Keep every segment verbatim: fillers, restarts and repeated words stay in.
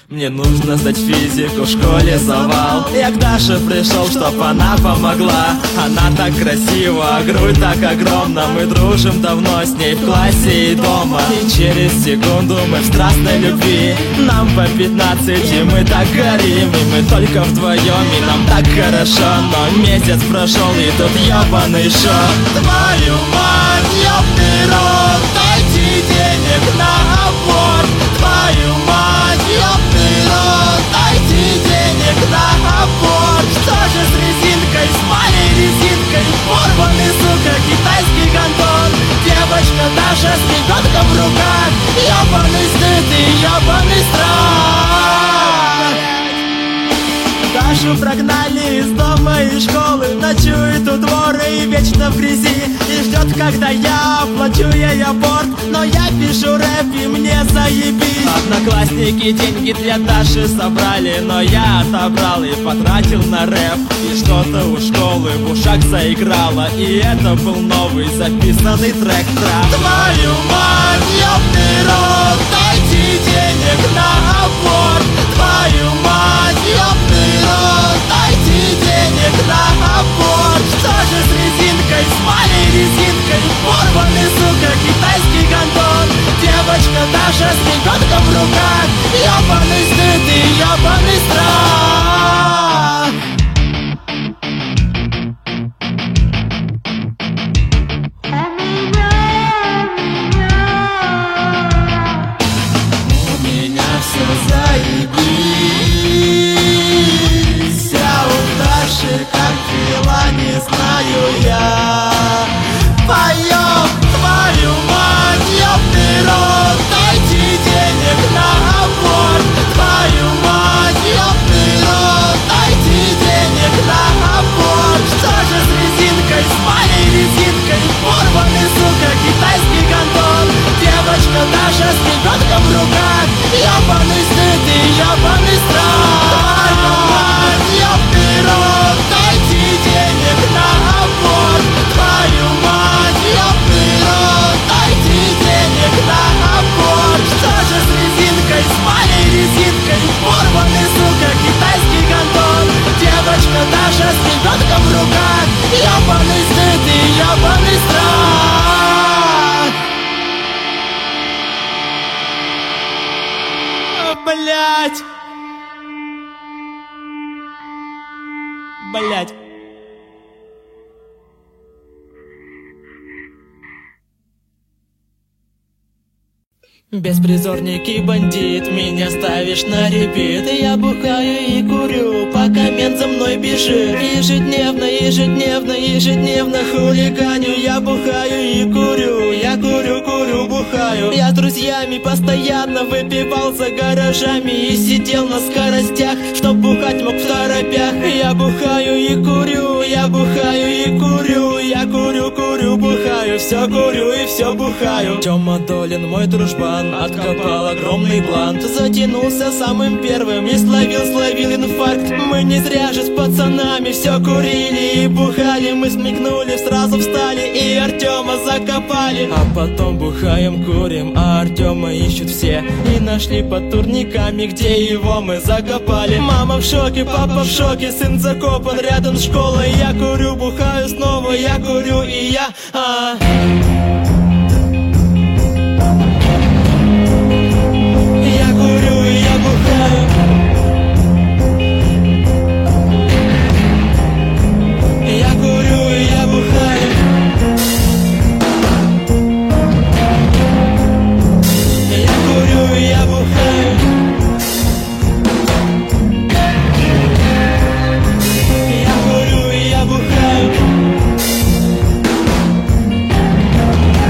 Мне нужно сдать физику, в школе завал. Я к Даше пришел, чтоб она помогла. Она так красива, грудь так огромна. Мы дружим давно с ней в классе и дома. И через секунду мы в страстной любви. Нам по пятнадцать, и мы так горим. И мы только вдвоем, и нам так хорошо. Но месяц прошел, и тут ёбаный шок. Твою мать, ёбный рот, дайте денег на аборт. Твою мать, ёбный рот, дайте денег на аборт. Что же с резинкой, с моей резинкой? Порванный, сука, китайский гондон. Девочка Даша с ребенком в руках. Ёбаный стыд и ёбаный страх. Дашу прогнали из дома и школы. Ночует у двора и вечно в грязи. И ждет, когда я оплачу ей аборт. Но я пишу рэп и мне заебись. Одноклассники деньги для Даши собрали. Но я отобрал и потратил на рэп. И что-то у школы в ушах заиграло. И это был новый записанный трек трап. Твою мать, ёбный рот, дайте денег на аборт. Твою мать, ёбный рот, дайте денег на аборт. Что же с резинкой, с моей резинкой? Порванный, сука, китайский гондон. Девочка Даша с ребенком в руках. Ёбаный стыд и ёбаный страх. У меня все заебись. А у Даши как дела, не знаю я. Поем, твою мать, ёбный рот, дайте денег на аборт. Твою мать, ёбный рот, дайте денег на аборт. Что же с резинкой, с моей резинкой? Порванный, сука, китайский гондон. Девочка Даша с ребенком в руках. Ёбаный стыд и ёбаный страх. Твою мать, ёбный рот, дайте денег на аборт. Твою мать, ёбный рот, дайте денег на аборт. Что же с резинкой, с моей резинкой? Порванный, сука, китайский гондон. Девочка Даша с ребенком в руках. Ёбаный стыд и ёбаный страх. Блять. Блять. Беспризорник и бандит, меня ставишь на репит. Я бухаю и курю, пока мент за мной бежит. Ежедневно, ежедневно, ежедневно хулиганю. Я бухаю и курю, я курю, курю, бухаю. Я с друзьями постоянно выпивал за гаражами и сидел на скоростях, чтоб бухать мог в торопях. Я бухаю и курю, я бухаю и курю. Я курю, курю, бухаю, все курю и все бухаю. Тёма Долин, мой дружбан, откопал огромный блант. Затянулся самым первым и словил, словил инфаркт. Мы не зря же с пацанами все курили и бухали. Мы смекнули, сразу встали и Артема закопали. А потом бухаем, курим, а Артема ищут все. И нашли под турниками, где его мы закопали. Мама в шоке, папа в шоке, сын закопан рядом с школой. Я курю, бухаю снова, я курю и я а. Я курю и я бухаю. Я курю и я бухаю. Я курю и я бухаю. Я курю и я бухаю.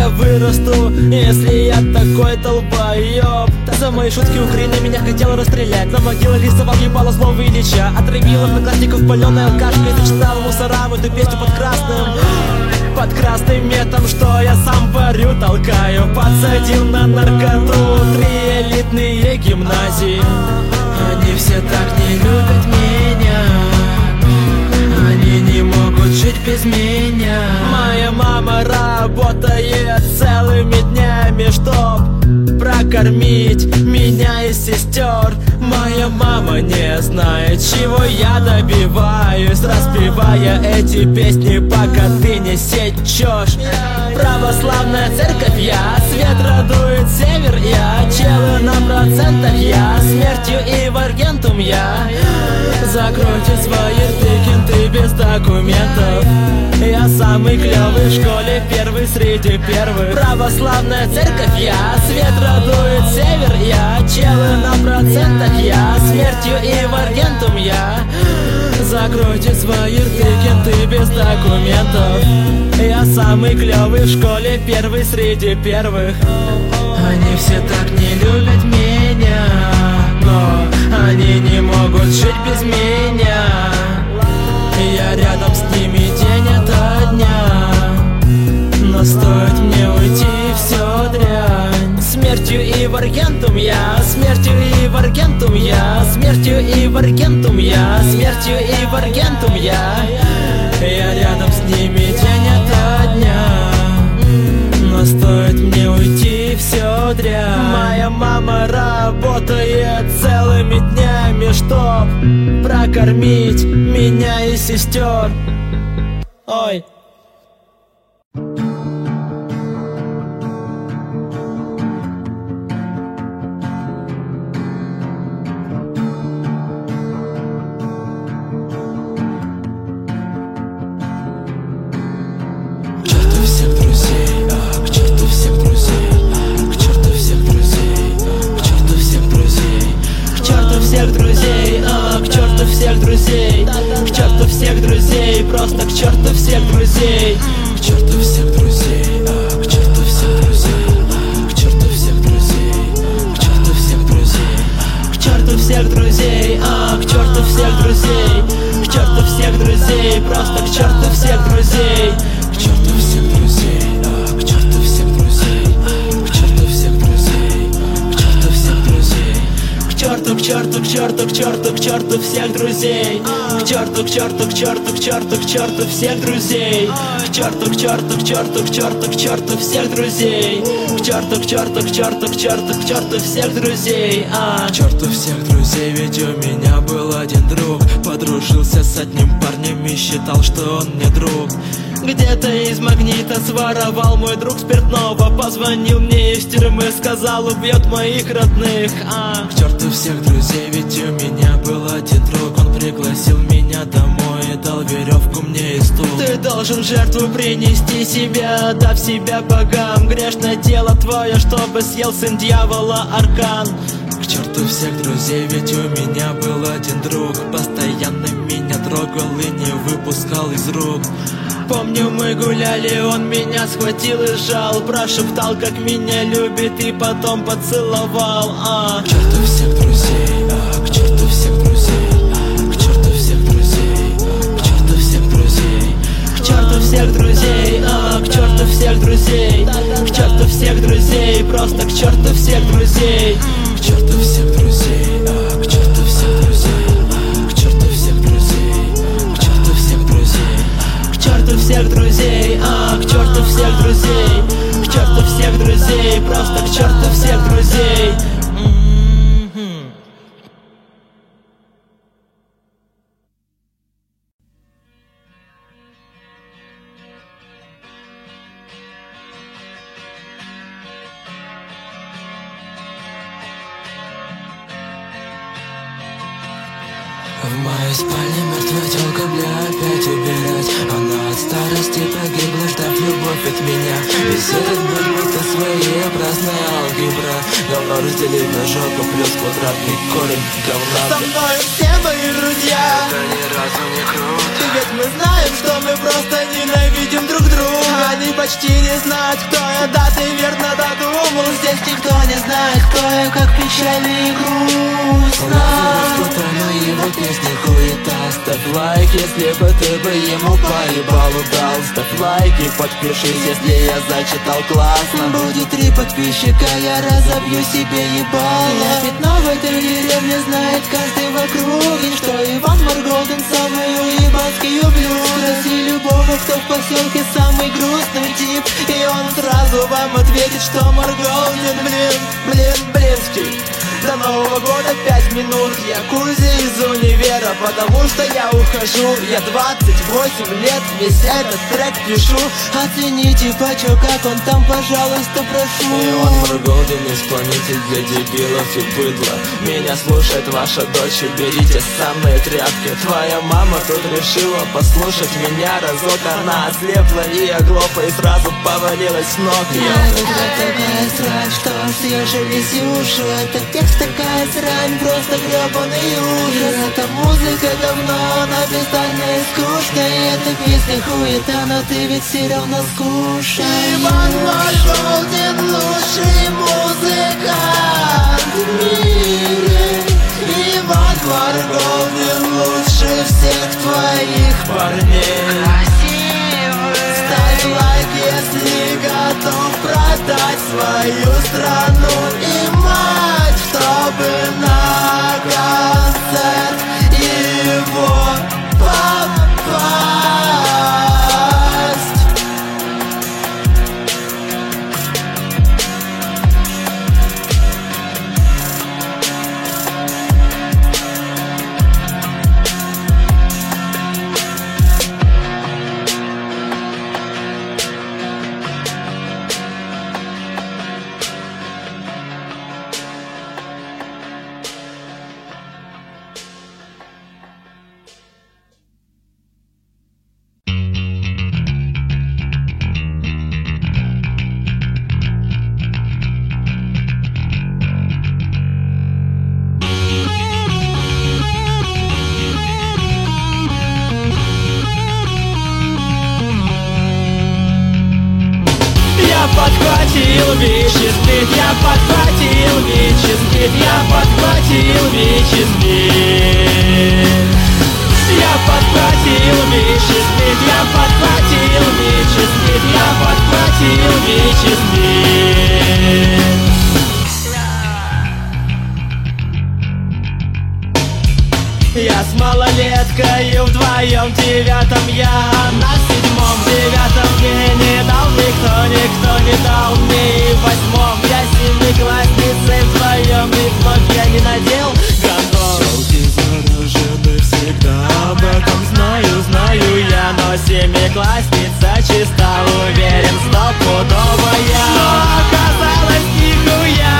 я вырасту, если я такой долбоёб? За мои шутки Украина меня хотела расстрелять. На могилах рисовал ебало слово Ильича. Отравил одноклассников палёной алкашкой. Зачитал мусорам эту песню под красным Под красным метом, что я сам варю, толкаю. Подсадил на наркоту три элитные гимназии. Они все так не любят меня, они не могут жить без меня. Моя мама работает целыми днями, чтоб прокормить меня и сестер. Моя мама не знает, чего я добиваюсь, распевая эти песни, пока ты не сечешь. Православная церковь я, свет радует север я, челы на процентах я, смертью и в аргентум я. Закройте свои рты, кенты без документов. Я самый клёвый в школе, первый среди первых. Православная церковь я, свет радует север я, челы на процентах я, смертью и в аргентум я. Закройте свои рты, кенты без документов. Я самый клёвый в школе, первый среди первых. Они все так не любят меня, но они не могут жить без меня. Я рядом с ними день ото дня, но стоит мне уйти, все дрянь. Смертью и в аргентум я, смертью и в аргентум я, смертью и в аргентум я, смертью и в аргентум я. Я рядом с ними день ото дня, но стоит мне уйти, все дрянь. Моя мама работает целыми днями, чтоб прокормить меня и сестер. Ой. Всех друзей, к черту всех друзей, просто к черту всех друзей, к черту всех друзей, а, к черту всех друзей, к черту всех друзей, к черту всех друзей, к черту всех друзей, а, к черту всех друзей, к черту всех друзей, просто к черту всех друзей, к черту всех друзей, а, к черту всех друзей, к черту всех друзей, к черту всех друзей. К черту, к черту, к черту, к черту, к черту всех друзей. К черту, к черту, к черту, к черту, к черту всех друзей. К черту, к черту, к черту, к черту, к черту всех друзей. К черту, к черту, к черту, к черту, к черту всех друзей. А. К черту всех друзей, ведь у меня был один друг. Подружился с одним парнем и считал, что он мне друг. Где-то из магнита своровал мой друг спиртного. Позвонил мне из тюрьмы, сказал, убьет моих родных. А. К черту всех друзей, ведь у меня был один друг. Он пригласил меня домой и дал веревку мне и стул. Ты должен жертву принести себя, дав себя богам. Грешное дело твое, чтобы съел сын дьявола аркан. К черту всех друзей, ведь у меня был один друг. Постоянно меня трогал и не выпускал из рук. Помню, мы гуляли, он меня схватил и сжал, прошептал, как меня любит, и потом поцеловал. А. К черту всех друзей, а, к черту всех друзей, а, к черту всех друзей, а, к черту всех друзей, к черту всех друзей, а, к черту всех друзей, к черту всех друзей, просто к черту всех друзей, к черту всех друзей, а, к черту всех друзей, а, к черту всех друзей, к черту всех друзей. К черту всех друзей, а, к черту всех друзей, к черту всех друзей, просто к черту всех друзей. В моей спальне мертвая тёлка, бля, опять убирать. Она от старости погибла, ждав любовь от меня. Весь этот бред будто своеобразная алгебра. Говно разделить на жопу плюс квадратный корень говна. Со мной все мои друзья, это ни разу не круто. И ведь мы знаем, что мы просто ненавидим друг друга. Они почти не знают, кто я, да. печально и грустно. Но его песни хуета. Ставь лайк, если бы ты бы ему поебалу дал. Ставь лайки, подпишись, если я зачитал классно. Будет три подписчика, я разобью себе ебало. Меня пятно в этой деревне знает каждый в округе, что Иван Марголден самый уебанский ублюдок. Спроси любого, кто в поселке самый грустный тип, и он сразу вам ответит, что Марголден. Блин, блин, блинский. До Нового года пять минут, я кузи из универа, потому что я ухожу. Я двадцать восемь лет, весь этот трек пишу. Оцените, бачо, как он там, пожалуйста, прошу. Иван Марголден, исполнитель для дебилов и быдла. Меня слушает ваша дочь, уберите самые тряпки. Твоя мама тут решила послушать меня разок. Она ослепла и оглохла и сразу повалилась с ног. Я такая срань, что съежились уши. Это текст такая срань, просто гребаный ужас. Эта музыка говно, она бестактная и скучная. И эта песня хуета, но ты ведь все равно скучный. Иван Марголден лучший музыкант в мире. Иван Марголден лучше всех твоих парней. Ставь лайк, если готов продать свою страну и мать, чтобы на концерт его попасть. Подхватил вещественный, я подхватил вещественный, я подхватил вещественный. Я подхватил вещественный, я подхватил вещественный, я подхватил вещественный. Я с малолеткой вдвоем девятом, я на седьмом девятом мне не дал никто, никто не дал мне и в восьмом. Я семиклассницей вдвоем и вновь я не надел гондон. Челки заражены всегда, об этом знаю, знаю я, но семиклассница чиста, уверен, стопудовая. Но оказалось нихуя,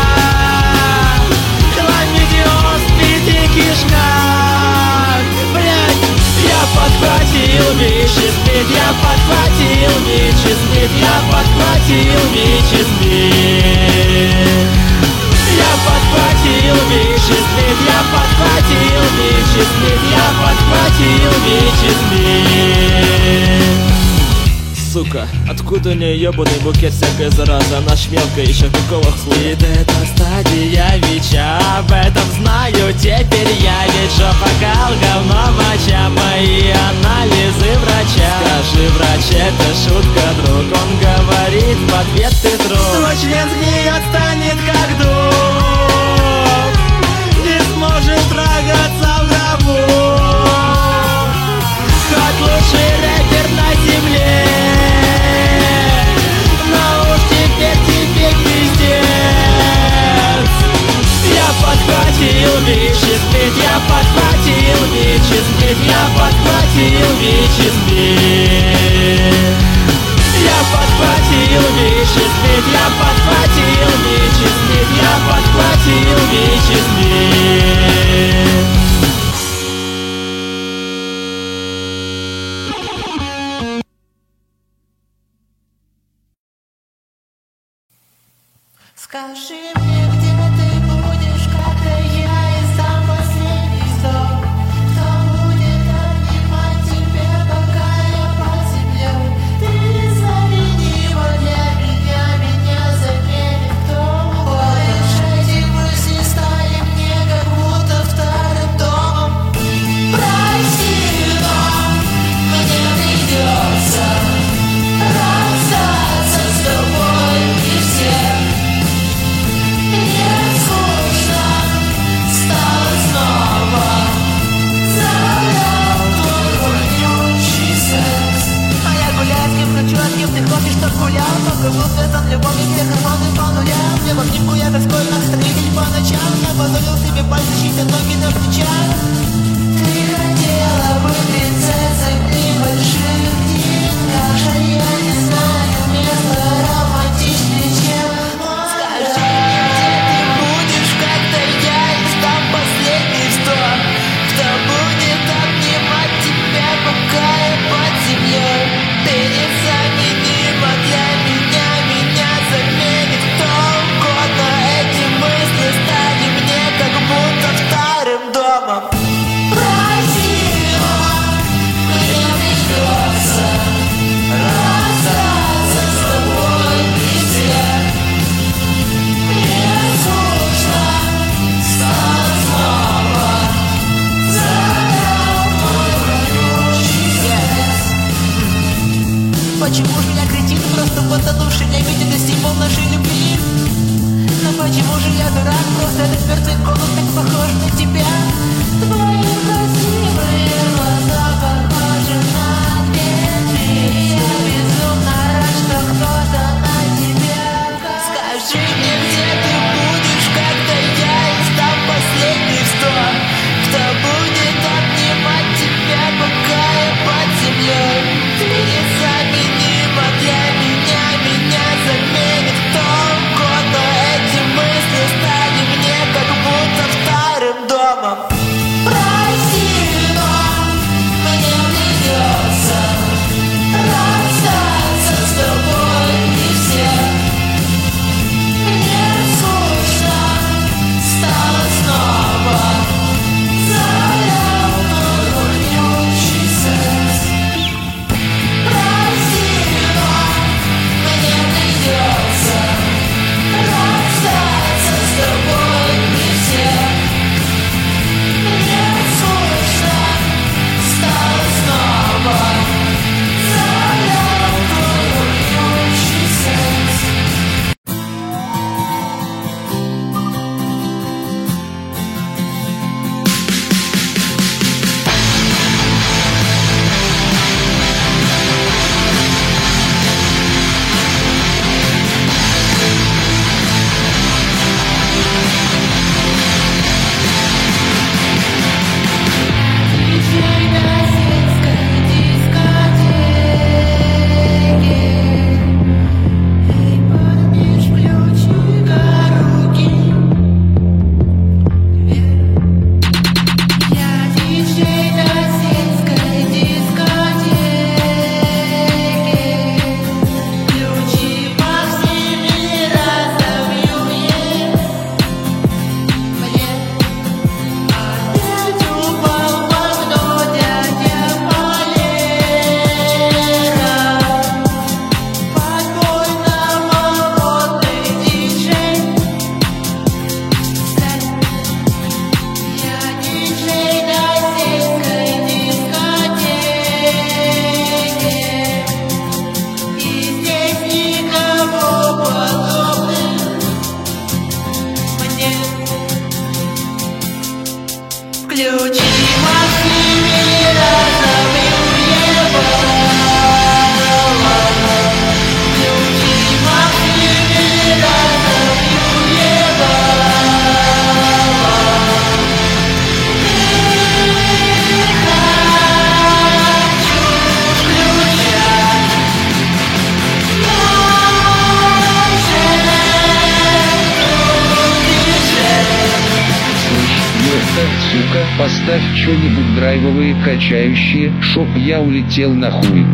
хламидиоз в пяти кишках. Блять, я подхватил вещественный, я подхватил вещественный, я подхватил вещественный. Я подхватил вещественный, я подхватил вещественный, я подхватил вещественный. Сука, откуда у нее ебаный букет всякой заразы? Она шмелка, еще какого хуя? И это стадия ВИЧа, об этом знаю теперь я. Ведь жопокал, говно, моча, мои анализы врача. Скажи, врач, это шутка, друг, он говорит в ответ, ты труп. Твой член сгниет, станет как дуб, не сможет трогаться в гробу. Хоть лучший рэпер на земле, но уж теперь тебе пиздец. Я подхватил вещественный, я подхватил вещественный, я подхватил вещественный. Я подхватил вещественный, я подхватил вещественный, я подхватил вещественный. Скажи мне, где ты будешь, когда я издам последний вздох? Кто будет обнимать тебя, пока я под землей? Ты незаменима для меня, меня заменит кто? Хочешь этих мыслей? был связан любовью, все гормоны по нулям. Мне в обнимку я раскольно встретить по ночам. Я позволил себе пальцы чистить ноги на плечах. Ты хотела быть принцессой в небольших деньгах, а я не знаю места романтичнее, чем скажи, где ты будешь, когда я издам последний вздох? Кто будет обнимать тебя, пока я под землей? Ты незаменима для меня, меня заменит кто угодно. Эти мысли стали мне как будто вторым домом. Красиво, мне придется расстаться с тобой везде. Мне скучно стало снова, задал мой вонючий сердце. Почему же я кретин, просто потонувший, не видит и символ нашей любви? Но почему же я дурак, просто этот мертвый голос так похож на тебя? Твои красивые глаза похожи на ветви. Я безумно рад, что кто-то на тебя похож. Скажи мне, где ты будешь, когда я издам последний вздох? Кто будет обнимать тебя, пока я под землей? Ты незаменима для меня, меня заменит кто угодно. Эти мысли стали мне как будто вторым домом. Красиво, мне придется расстаться с тобой и всем. Мне скучно стало снова, залял мой вонючий секс. Красиво, мне придется расстаться с тобой и всем. Мне скучно стало снова, залял мой вонючий секс. Диджей на сельской дискотеке. Эй, подбишь ключика руки. Я диджей на сельской дискотеке. Ключи по всем разобью ей. Мне опять упал в окно дядя Валера. Подпольно-модный диджей. Я диджей на сельской дискотеке. И здесь никого подобных мне. Ключи Максиме разобью ебало. Ключи Максиме разобью ебало. Не хочу включать. Я же диджей. Ёпта, сука, поставь чё-нибудь драйвовые, качающие, чтоб я улетел нахуй.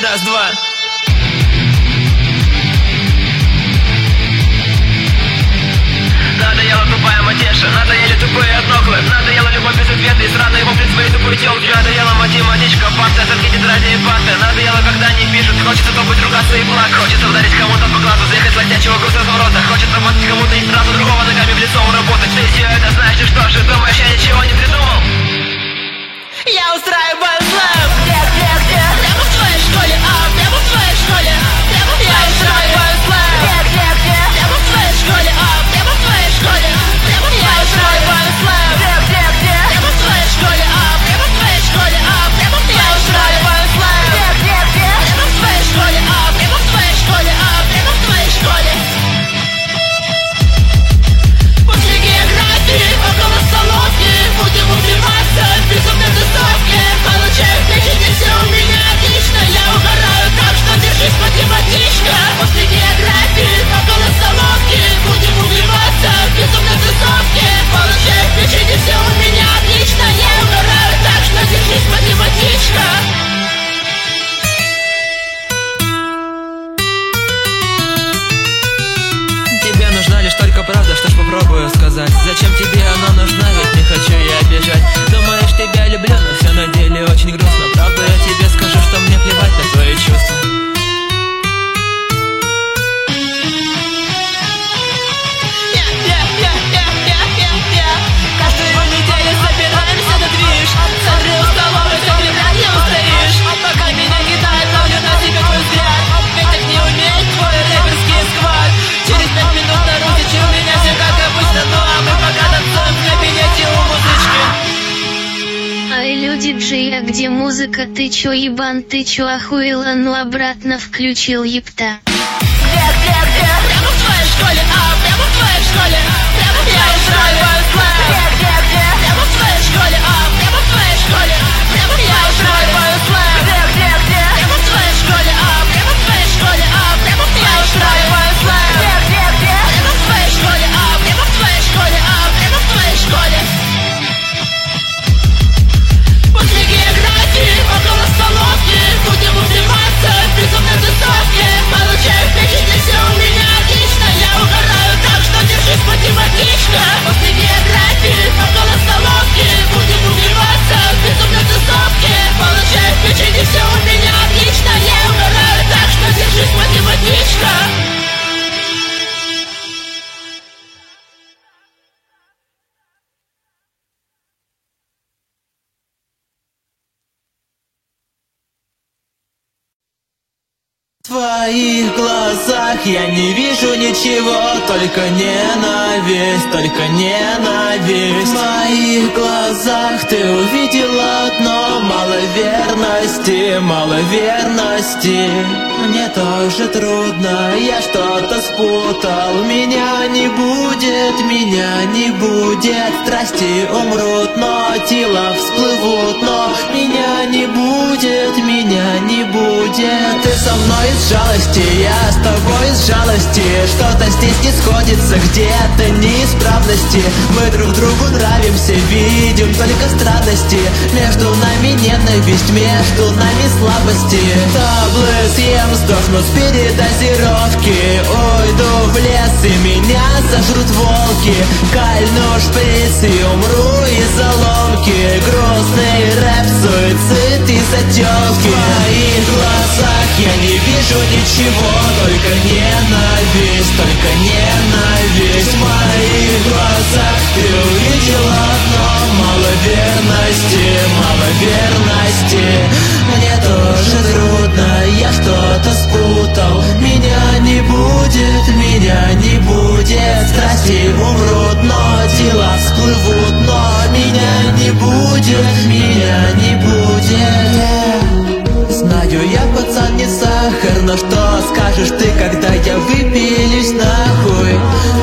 Раз-два. Надоела тупая матеша, надоели тупые одноклы, надоела любовь без ответа и сраные вопли твоей тупой тёлки. Надоела математичка, панты, оценки, тетради и панты. Надоело, когда не пишут, хочется топать, ругаться и плак. Хочется ударить кому-то по глазу, съехать с летящего груза с ворота. Хочет работать кому-то и сразу другого ногами в лицо работать. Ты все это знаешь, и что же думаешь, я ничего не придумал? Я устраиваю слэм. Где, где, где? Прямо в твоей школе, а, прямо в твоей школе. Прямо в твоей устраиваю слэм. Где, где, где? Прямо в твоей школе, а, прямо в твоей школе. Прямо в твоей устраиваю слэм. Где, где, где? Прямо в твоей школе, а, прямо в твоей школе, а, прямо в твоей устраиваю слэм. Где, где, где? Прямо в твоей школе, а, прямо в твоей школе, а, прямо в твоей школе. После географии около столовки будем убиваться в безумной тусовке. Получаю печень, и все у меня отлично. Я угораю так, что держись, математичка. После географии около столовки будем убиваться в безумной тусовке. Получаю печень, и все у меня отлично. Я угораю так, что держись, математичка. Тебе нужна лишь только правда, что ж попробую сказать. Зачем тебе она нужна, ведь не хочу я обижать. Думаешь, тебя люблю, но все на деле очень грустно. Правда, я тебе скажу, что мне плевать на твои чувства. Каждую неделю собираемся на движ. Смотри, у столовой все вряд ли устоишь. Пока меня кидает, ловлю на себе твой взгляд. Ведь так не умеет твой рэперский сквад. Через пять минут на рутиче у меня все как обычно. Ну а мы пока танцуем в кабинете у музычки. Ай, люди Джей, а где музыка? Ты чё, ебан, ты чё, охуела? Ну обратно включил, епта. Где, где, где? Прямо в твоей школе, а, прямо в твоей школе. Прямо в твоей школе. Где, где, где? Прямо в твоей школе, а, прямо в твоей школе. Прямо в твоей школе. Где, где, где? Прямо в твоей школе, а, прямо в твоей школе, а, прямо в твоей школе. Где, где, где? Прямо в твоей школе, а, прямо в твоей школе, а, прямо в твоей школе. После географии около столовки будем убиваться в безумной тусовке. Получаю печень, и все у меня отлично. Я угораю так, что держись, математичка. После географии около столовки будем убиваться в безумной тусовке. Получаю печень, и все у меня отлично. Я угораю так, что держись, математичка. В твоих глазах я не вижу ничего, только ненависть, только ненависть. В моих глазах ты увидела одно: мало верности, мало верности. Мне тоже трудно, я что-то спутал. Меня не будет, меня не будет. Страсти умрут, но тела всплывут. Но меня не будет, меня не будет. Ты со мной из жалости, я с тобой из жалости. Что-то здесь не сходится, где-то неисправности. Мы друг другу нравимся, видим только странности. Между нами ненависть, между нами слабости. Таблы съем, сдохну с передозировки. Уйду в лес и меня сожрут волки. Кольну шприц и умру из-за ломки. Грустный рэп, суицид из-за тёлки. В твоих глазах я не вижу ничего, только ненависть, только ненависть. В моих глазах ты увидела одно: мало верности, мало верности. Мне тоже трудно, я что-то спутал. Меня не будет, меня не будет. Страсти умрут, но тела всплывут. Но меня не будет, меня не будет. Знаю, я пацан не сахар, но что скажешь ты, когда я выпилюсь нахуй?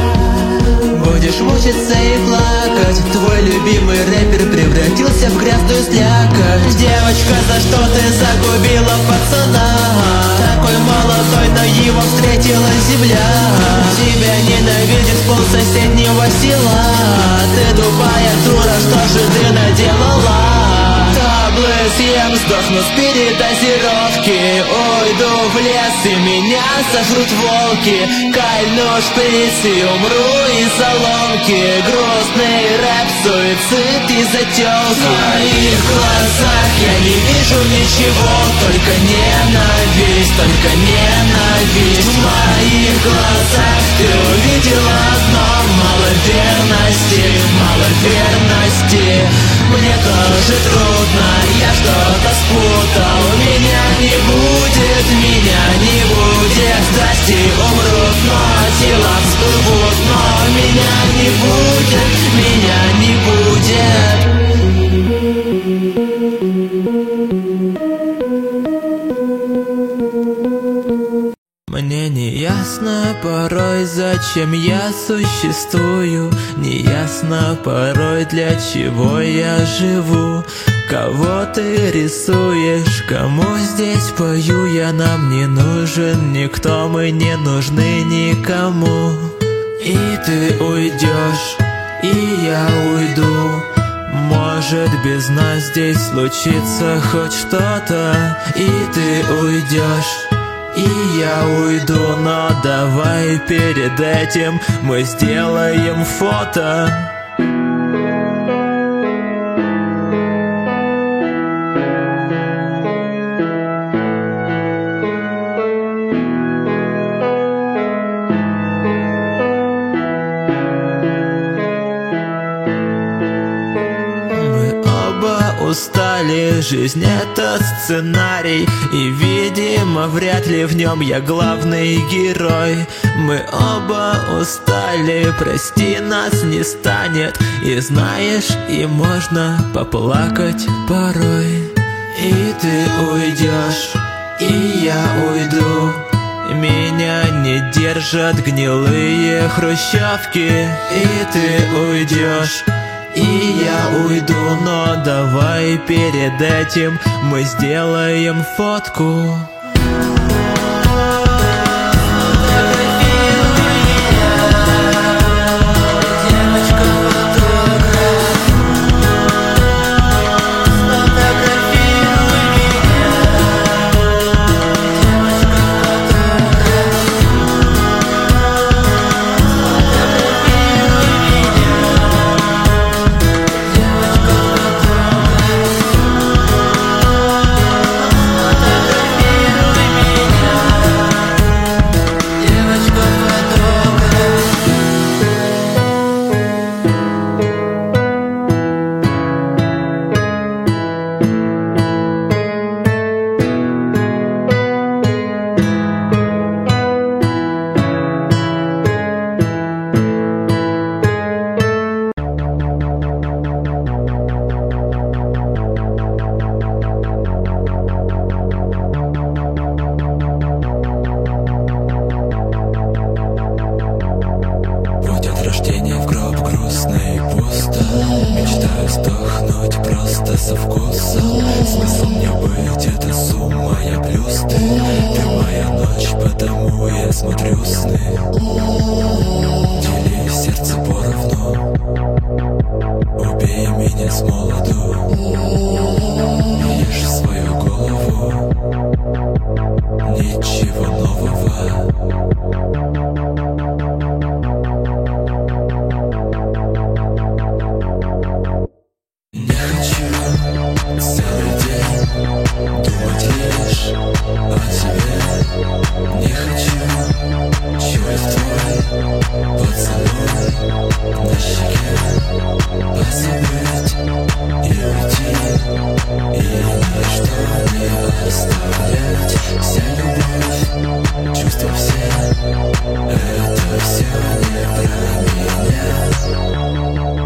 Будешь мучиться и плакать. Твой любимый рэпер превратился в грязную слякоть. Девочка, за что ты загубила пацана? Такой молодой, но его встретила земля. Тебя ненавидит пол соседнего села. Ты тупая дура, что же ты наделала? Таблы съем, совсем сдохну с передозировки. Уйду в лес и меня сожрут волки. Кольну шприц и умру из-за ломки. Грустный рэп, суицид и затёлки. В моих глазах я не вижу ничего, только ненависть, только ненависть. В моих глазах ты увидела одно: мало верности, мало верности. Мне тоже трудно, я что-то спутал. Меня не будет, меня не будет. Страсти умрут, но тела всплывут. Но меня не будет, меня не будет. Мне не ясно порой, зачем я существую. Не ясно порой, для чего я живу. Кого ты рисуешь, кому здесь пою я? Нам не нужен никто, мы не нужны никому. И ты уйдешь, и я уйду. Может, без нас здесь случится хоть что-то. И ты уйдешь, и я уйду, но давай перед этим мы сделаем фото. Устали, жизнь это сценарий, и, видимо, вряд ли в нем я главный герой. Мы оба устали, прости, нас не станет. И знаешь, и можно поплакать порой. И ты уйдешь, и я уйду. Меня не держат гнилые хрущевки. И ты уйдешь, и я уйду, но давай перед этим мы сделаем фотку. В гроб грустно и пусто. Мечтаю сдохнуть просто со вкусом. Смысл мне быть, это сумма, я плюс ты. Ты моя ночь, потому я смотрю сны. Дели сердце поровну, убей меня с молоду. Ешь свою голову, ничего нового. Целый день думать лишь о тебе. Не хочу чуять твой поцелуй на щеке. Позабыть и уйти, и ничто не оставлять. Вся любовь, чувства все, это все не про меня.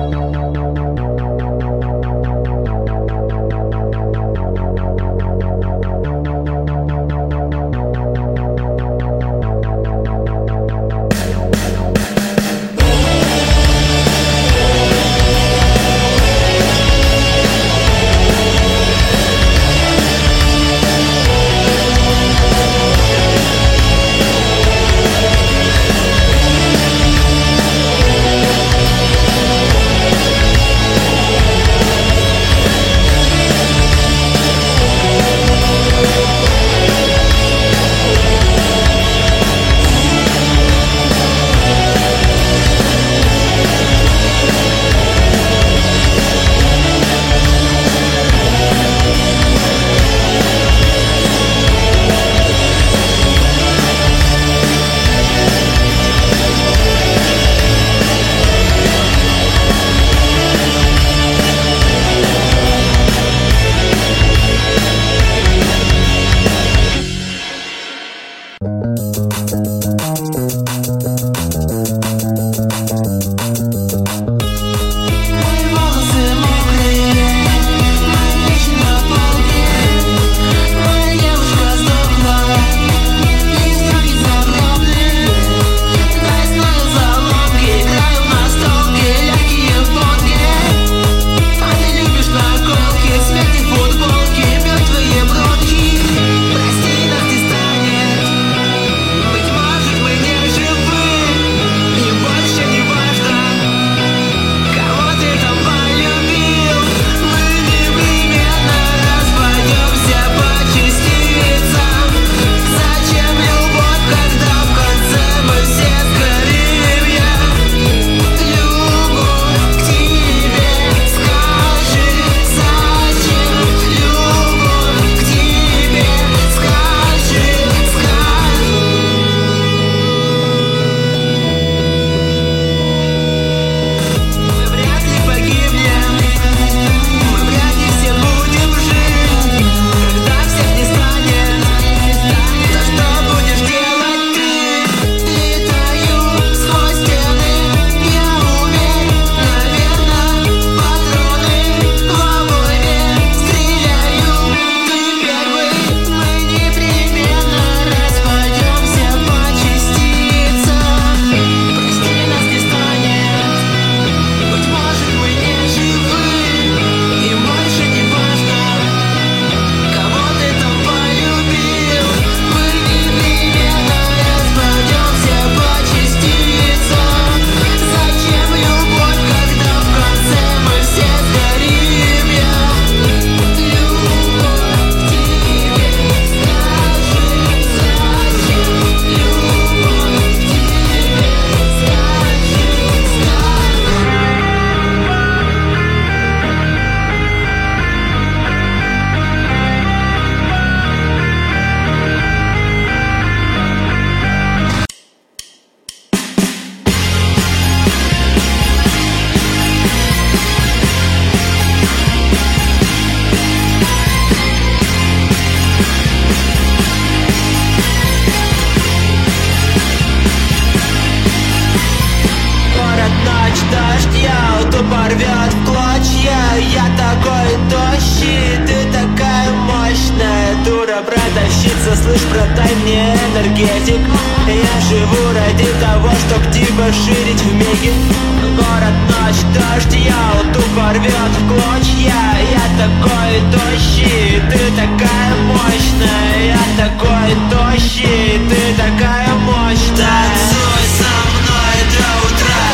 температура протащится, слышь, продай мне энергетик. Я живу ради того, чтоб типа ширить в миге. Город, ночь, дождь, я тупо рвет в клочья. Я такой тощий, ты такая мощная. Я такой тощий, ты такая мощная. Танцуй со мной до утра.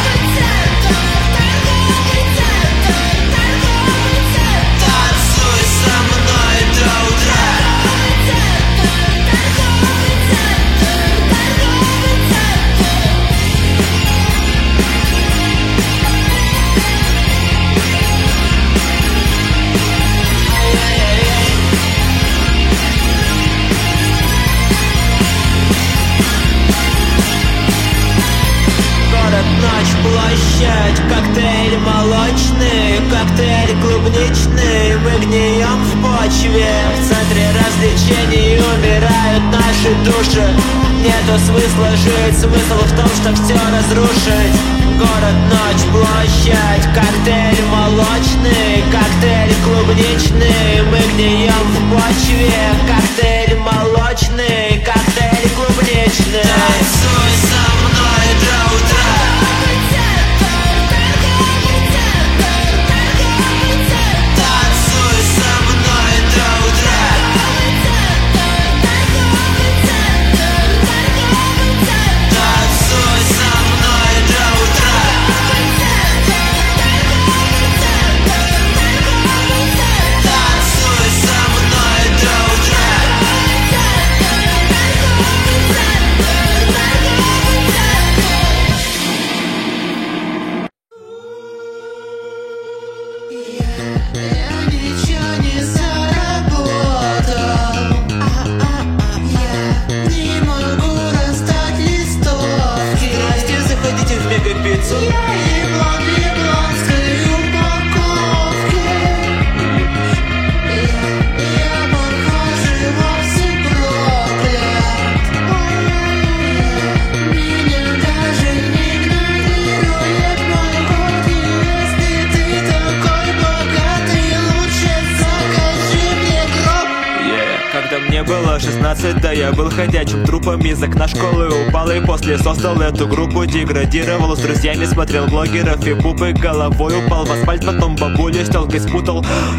Танцуй со мной до утра. Город, ночь, площадь, коктейль молочный, коктейль клубничный. Мы гнием в почве, в центре развлечений умирают наши души. Нету смысла жить, смысл в том, что все разрушить. Город, ночь, площадь, коктейль молочный, коктейль клубничный. Мы гнием в почве, коктейль молочный, коктейль клубничный. Танцуй со мной до утра. Танцуй со мной до утра. Танцуй со мной до утра. Танцуй со мной до утра. Я ничего не заработал. Я не могу расстать листовки. Здрасте, заходите в мегапиццу. Я еблан в ебланской упаковке. Я, я похоже вовсе проклят. Меня даже не игнорирует мой ход. Если ты такой богатый, лучше закажи мне гроб. Yeah. Когда мне было шестнадцать, да я был ходячим трупом. Из окна школы упал и после создал эту группу. Деградировал, с друзьями смотрел блогеров и пупы. Головой упал в асфальт, потом бабулю с тёлкой спутал.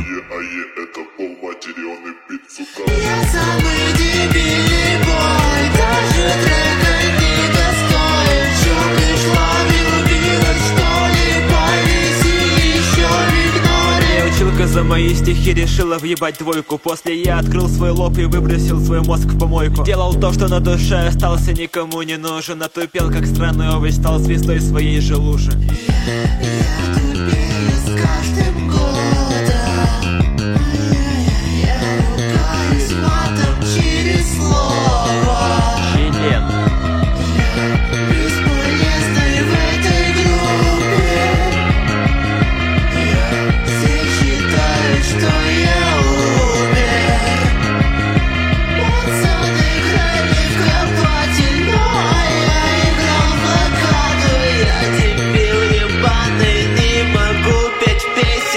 Я самый дебильный бой, даже трека не достоин. Чё пришла, влюбилась, что ли? Повиси еще в игноре. Училка за мои стихи решила въебать двойку. После я открыл свой лоб и выбросил свой мозг в помойку. Делал то, что на душе, остался никому не нужен. Отупел, как странный овощ, стал звездой своей же лужи. Я тупею с каждым годом. Я ругаюсь матом через слово. Член. Бесполезный в этой группе. Все считают, что я умер. Пацаны играли в копатель, но я играл в блокаду. Я дебил ебаный, не могу петь песен.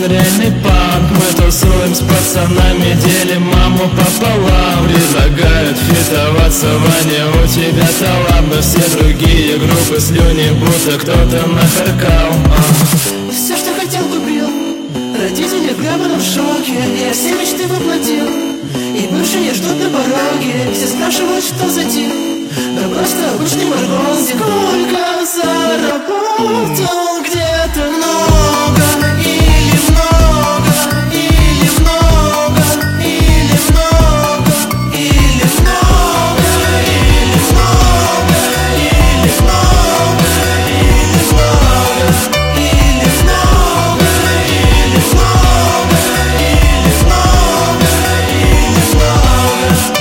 реальный панк. Мы тусуем с пацанами, делим маму пополам. Предлагают фитоваться, Ваня, у тебя талант. Но все другие группы слюни, будто кто-то нахаркал. Все, что хотел, купил. Родители в гребаном шоке. Я все мечты воплотил, и бывшие ждут на пороге. Все спрашивают, что за тип. Да просто обычный маргон. Сколько заработал, где-то много. Или много, или много, или много, или много, или много, или много, или много, или много, или много, или много, или много.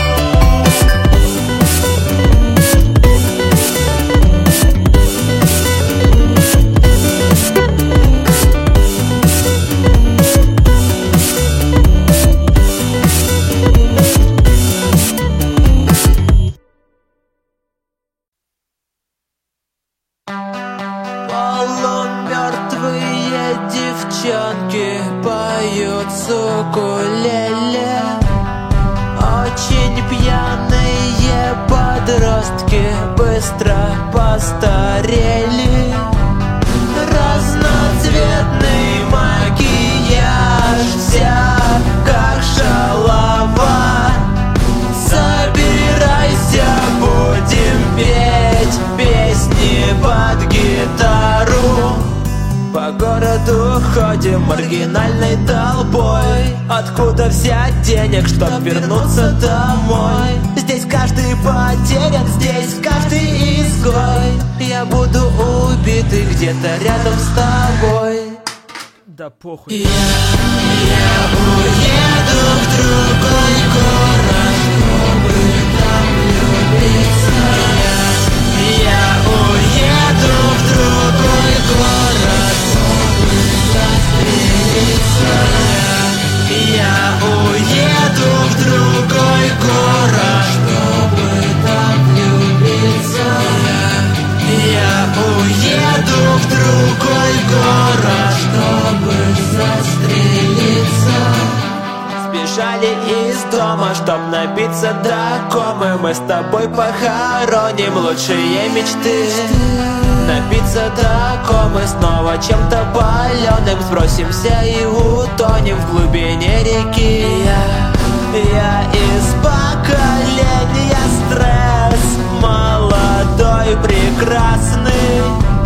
Полумертвые девчонки поют укулеле. Очень пьяные подростки быстро постарели. Разноцветный макияж, вся как шалава. Собирайся, будем петь песни под гитару. По городу ходим маргинальной толпой. Откуда взять денег, чтоб вернуться домой? Здесь каждый потерян, здесь каждый изгой. Я буду убитый где-то рядом с тобой. Да похуй. Я, я уеду в другой город, чтобы там влюбиться. Я, я уеду в другой город, чтобы застрелиться. Я, я уеду в другой город, чтобы там влюбиться. Я, я уеду в другой город, чтобы застрелиться. Сбежали из дома, чтоб напиться до комы. Мы с тобой похороним лучшие мечты. Напиться до комы, снова чем-то паленым сбросимся и утонем в глубине реки. Я, я из поколения стресс, молодой, прекрасный.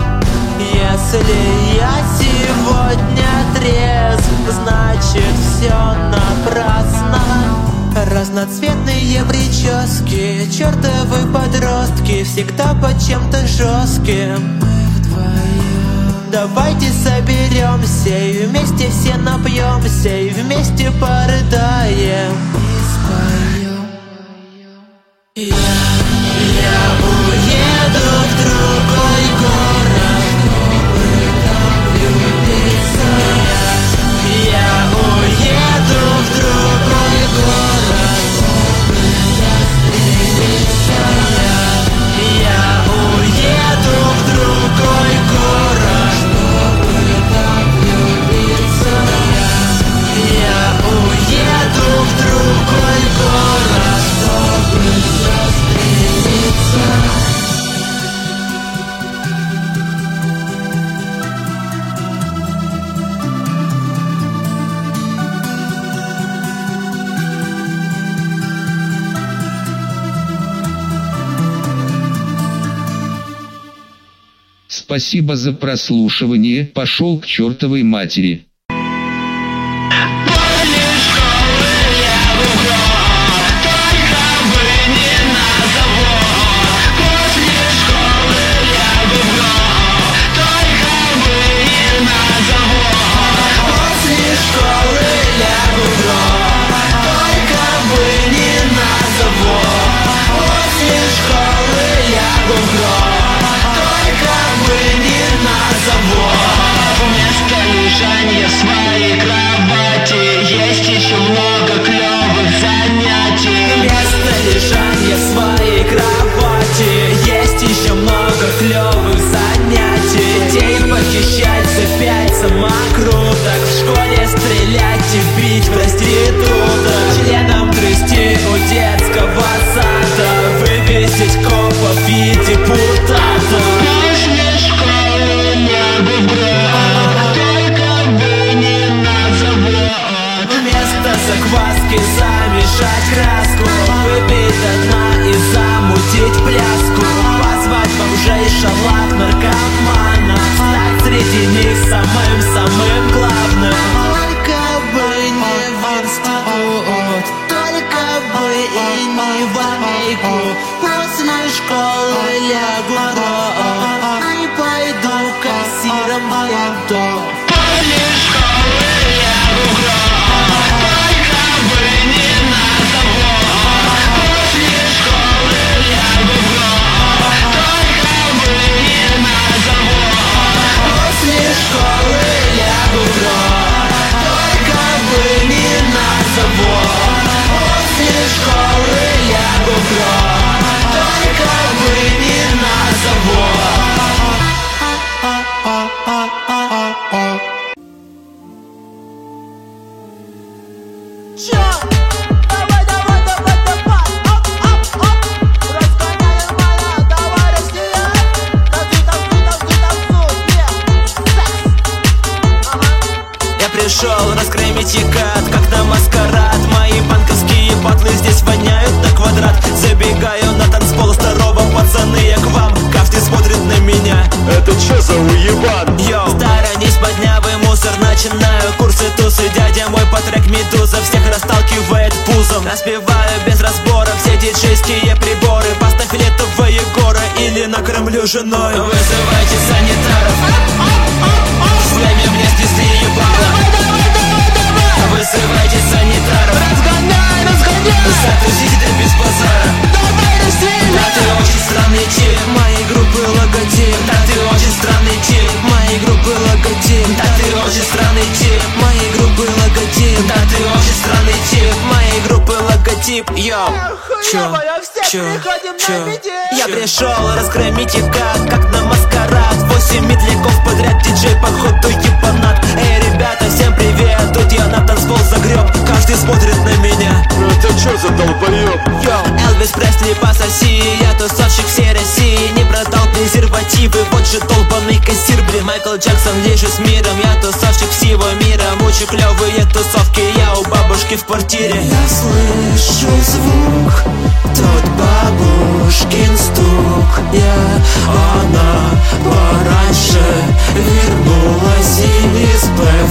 Если я сегодня трезв, значит все напрасно. Разноцветные прически, чертовы подростки, всегда под чем-то жестким. Мы вдвоем. Давайте соберемся и вместе все напьемся, и вместе порыдаем и споем. Я, я уеду в другой город, чтобы там влюбиться. Я, я уеду в другой город, чтобы застрелиться. Я, я уеду в другой город, чтобы там влюбиться. Я, я уеду в другой город, чтобы застрелиться. Спасибо за прослушивание. Пошел к чертовой матери. Вместо лежания в своей кровати есть еще много клевых занятий. Вместо лежания в своей кровати есть еще много клевых занятий. Детей похищать за пять самокруток в школе. смешать краску, выпить до дна и замутить пляску, позвать бомжей, шалав, наркоманов, стать среди них самым-самым главным. Только бы не в институт, только бы и не в Америку. После школы лягу в рот и пойду кассиром в детдом. После школы лягу в рот, только бы не на завод. После школы лягу в рот, только бы не на завод. После школы лягу в рот, только бы не на завод. После школы лягу в рот, только бы не на завод. Давай, давай, давай, давай, оп, оп, оп. Разгоняй нормально, давай, Россия. Танцуй, танцуй, танцуй, танцуй, секс. Ага. Я пришел раскрыть икат, как на маскарад. Мои банковские батлы здесь воняют на квадрат. Забегаю на танцпол, здорово, пацаны, я к вам. Каждый смотрит на меня. Это чё за уебан? Йоу, сторонись, поднявый мусор. Начинаю курсы тусы. Дядя мой по трек Медуза всех расталкивает пузом. Распеваю без разбора все диджейские приборы. Поставь летовые горы или накормлю женой. Вызывайте санитаров. Слэми мне снесли ебало. Вызывайте санитаров. Разгоняй, разгоняй. Затусите ты без базара. Да ты очень странный тип моей группы логотип. Да ты очень странный тип моей группы логотип. Да ты очень странный тип моей группы логотип. Да ты очень странный тип моей группы логотип. Йоу, чё, чё, чё? Я пришел раскромить их как, как на маскарад. Восемь медляков подряд, диджей походу ебанат. Эй, ребята, всем привет, тут я на танцпол загреб. Каждый смотрит на меня. Ну это чё за долбоёб? Йоу, Элвис Пресли пососи. Я тусовщик всей России. Не продал презервативы, вот же долбаный кассир, блин. Майкл Джексон лежит с миром. Я тусовщик всего мира. Мучу клёвые тусовки, я у бабушки в квартире. Я слышу звук, тот бабушкин стук. Я, она пораньше вернулась из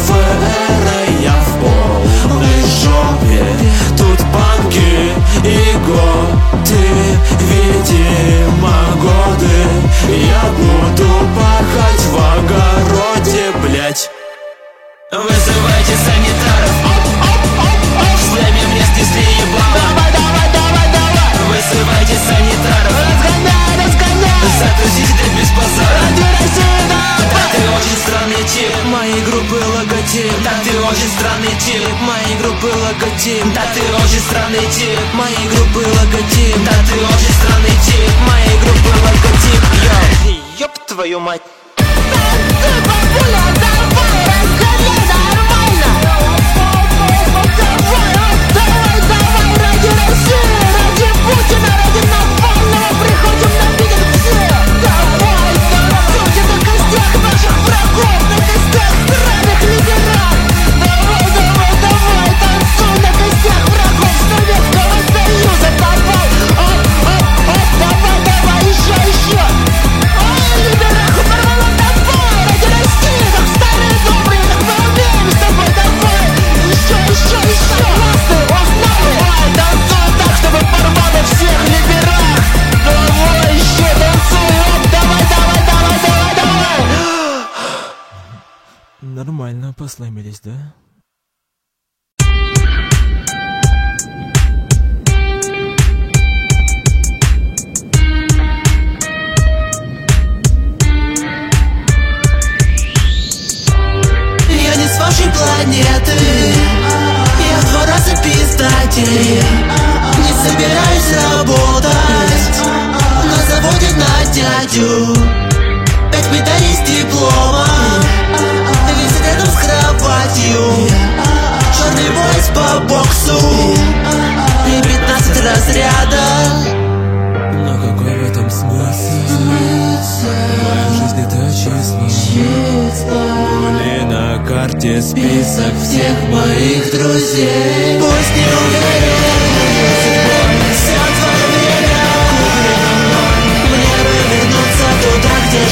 ПФР. Я в полной жопе, тут панки и готы. Видимо, годы я буду пахать в огороде, блять. Вызывайте санитаров. Слэми мне снесли ебало. Давай, давай, давай, давай. Вызывайте санитаров. Разгоняй, разгоняй. Затусите ты без базара. Да ты очень странный тип моей группы логотип. Да ты очень странный тип моей группы логотип. Да ты очень странный тип моей группы логотип. Да ты очень странный тип моей группы логотип. Йоу, ёб твою мать. Танцы, бабуля, давай, разгоняй нормально. Давай, давай, давай, ради России, ради Путина, ради Навального приходим на митинг все. Давай, танцуйте на костях наших врагов, на костях странных лидеров. Давай, давай, давай, танцуй на костях врагов Советского Союза. Давай, оп, оп, оп, давай, давай, еще, еще. Ой, лидерах порвала, давай, ради России, как старые добрые, как мы умеем с тобой, давай. Еще, еще, еще. Давай, танцуй так, чтобы порвало всех лидерах. Давай, еще танцуй, оп, давай, давай, давай, давай, давай. Нормально послэмились, да? Я не с вашей планеты. Я в два раза пиздатее. Не собираюсь работать на заводе на дядю. Пять медалей с диплома, висит рядом с кроватью. Черный пояс по боксу и пятнадцать разрядов. Но какой в этом смысл? Моя жизнь это числа. Були на карте Список всех моих друзей. Пусть не уверен,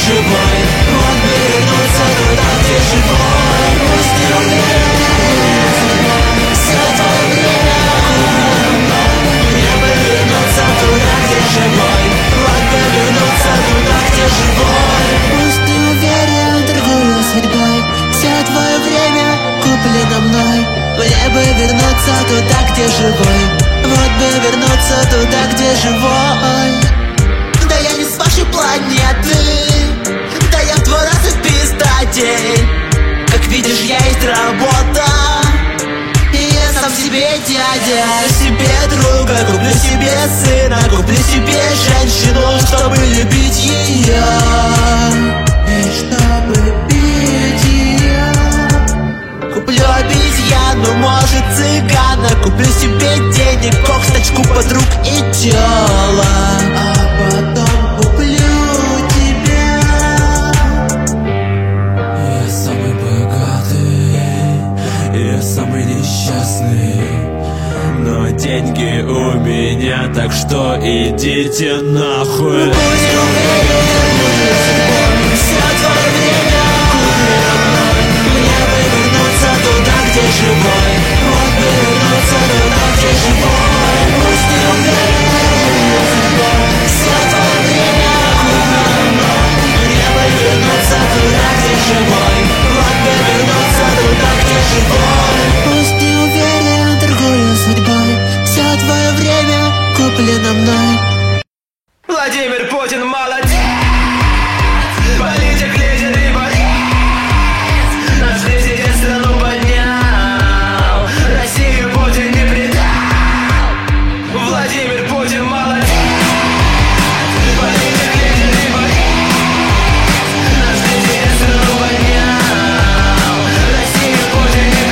живой. Вот бы вернуться туда, где живой. Пусть не умеет все твое время. Мне бы вернуться туда, где живой. Вот бы вернуться туда, где живой. Пусть ты уверен, торгую судьбой. Все твое время куплено мной. Мне бы вернуться туда, где живой. Вот бы вернуться туда, где живой. Да я не с вашей планеты, да я в два раза пиздатей. Как видишь, я есть работа, и я сам себе дядя. Себе друга, куплю себе сына, куплю себе женщину, чтобы любить ее. И чтобы пить ее. Куплю обезьяну, может цыгана. Куплю себе денег, коксточку, подруг и тела. А потом куплю тебя. Я самый богатый, я самый несчастный, но деньги у меня, так что идите нахуй. Пусть уверен, все твое время куплено мной. Мне бы вернуться туда, где живой. Вот бы вернуться туда, где живой. Пусть не уверен, все твое время куплено мной. Мне бы вернуться туда, где живой. Вот бы вернуться туда, где живой. Пусть не уверен, торгую судьбой. Все твое время куплено мной. Владимир Путин молодец, политик, лидер и борец. Наш президент страну поднял, Россию Путин не предал. Владимир Путин молодец, политик, лидер и борец. Наш президент страну поднял, Россию Путин не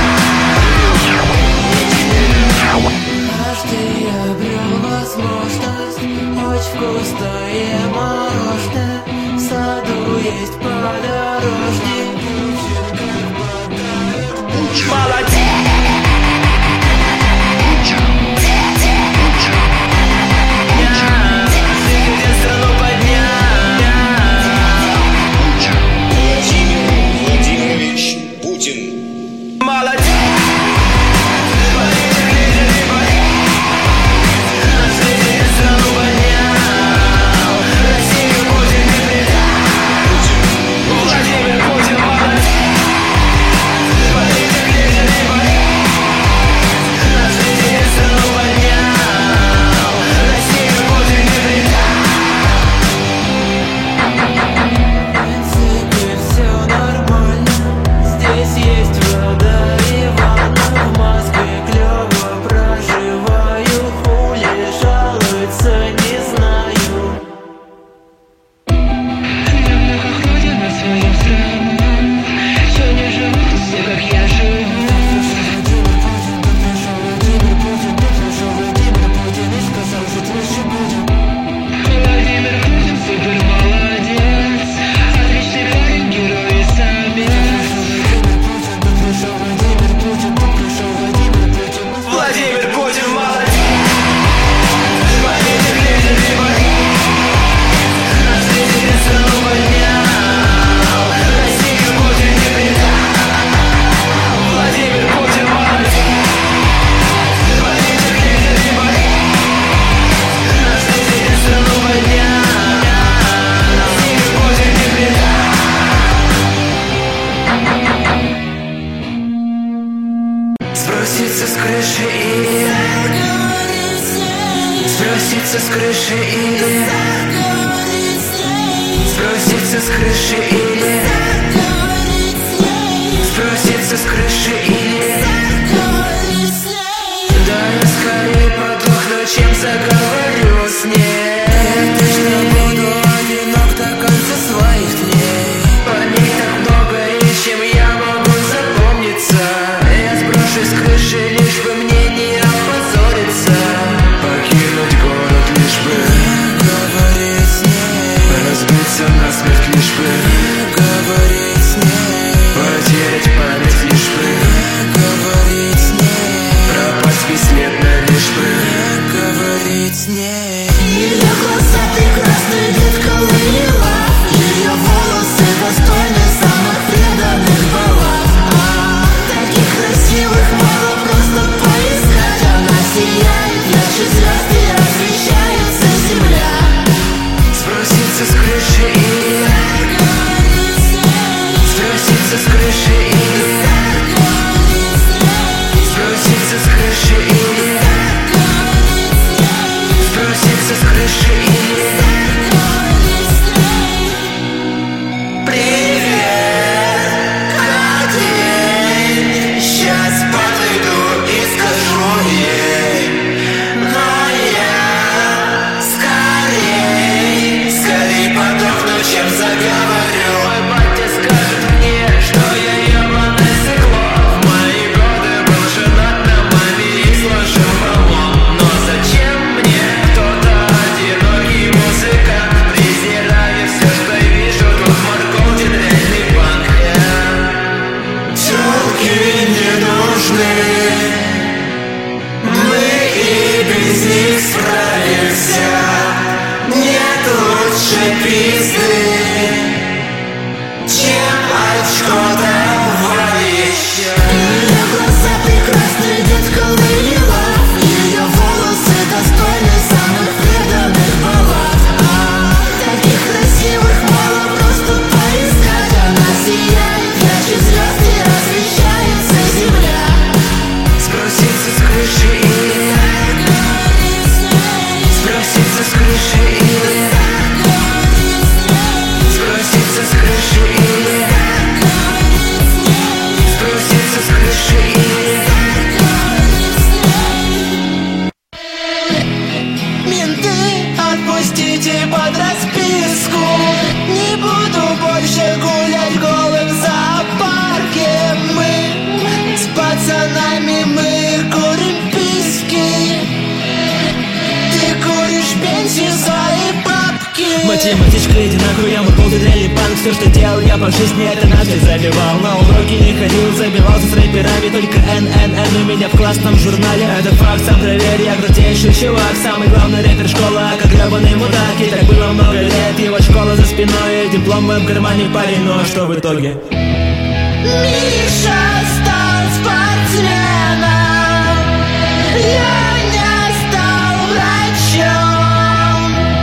предал. Каждый обрел возможность очень вкусное мороженое. В саду есть подорожник. Молодец! Президент страну поднял. Владимир Владимирович Путин. Молодец! Политик, лидер и борец. Наш президент страну поднял, Россию Путин не предал. Владимир Путин молодец! Политик, лидер и борец. Наш президент страну поднял, Россию Путин не предал. В принципе, все нормально. Здесь есть вода и ванна. В Москве клево проживаю. Хули жалуются, не знаю. Как родина своим странам, все не живут все, как я живу. Владимир Путин супер молодец, отличный парень, герой и самец. Владимир Путин молодец! Политик, лидер и борец. Наш президент страну поднял, Россию Путин не предал. Владимир Путин молодец! Политик, лидер и борец. Наш президент страну поднял, Россию Путин не предал. Сброситься с крыши и Сброситься с крыши и Сброситься с крыши и Сброситься с крыши и Да я скорее подохну, чем заговорю с ней. Я точно буду одинок до конца своих дней. Парней так много, и чем я могу запомниться. Я сброшусь с крыши, лишь бы мне не опозориться. Покинуть город, лишь бы говорить с ней. Разбиться насмерть, лишь бы говорить с ней. Потерять память, лишь бы говорить с ней. Пропасть бесследно, лишь бы говорить с ней. Ее глаза прекрасны, детка лила. Ее Математичка, иди нахуй, я мой полный панк. Все, что делал я по жизни, это нафиг забивал. На уроки не ходил, забивался с рэперами. Только эн эн эн у меня в классном журнале. Это факт, сам проверь, я крутейший чувак. Самый главный рэпер школа, как гребаный мудак. И так было много лет, его школа за спиной. Диплом в моем кармане, парень, но что в итоге? Миша стал спортсменом, я не стал врачом.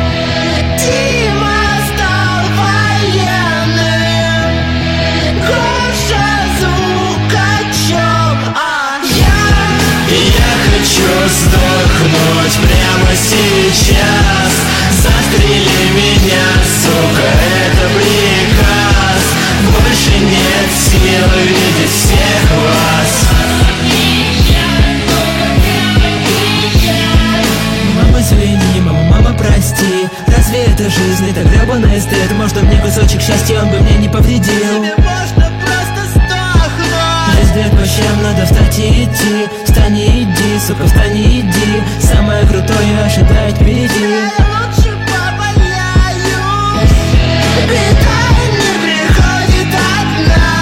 Дима стал военным, Гоша звукачом. А я... Я хочу сдохнуть прямо сейчас. Застрели меня, сука, это приказ. Больше нет сил видеть всех вас. Мама, извини, мама, мама, прости. Разве это жизнь, это гребаный стыд? Может, мне кусочек счастья, он бы мне не повредил. Тебе можно просто сдохнуть. Жизнь дает по щам, надо встать и идти. Встань и иди, сука, встань и иди. Самое крутое ожидает впереди. Я лучше побояюсь. Беда не приходит одна.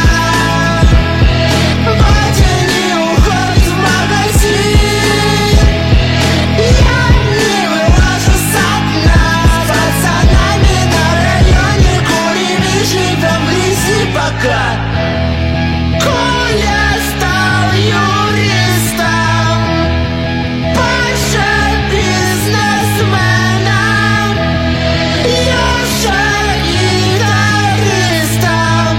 Батя не уходит в магазин. Я не вылажу со дна. С пацанами на районе курим и живем в грязи пока. Коля стал юристом, Паша бизнесменом, Леша гитаристом,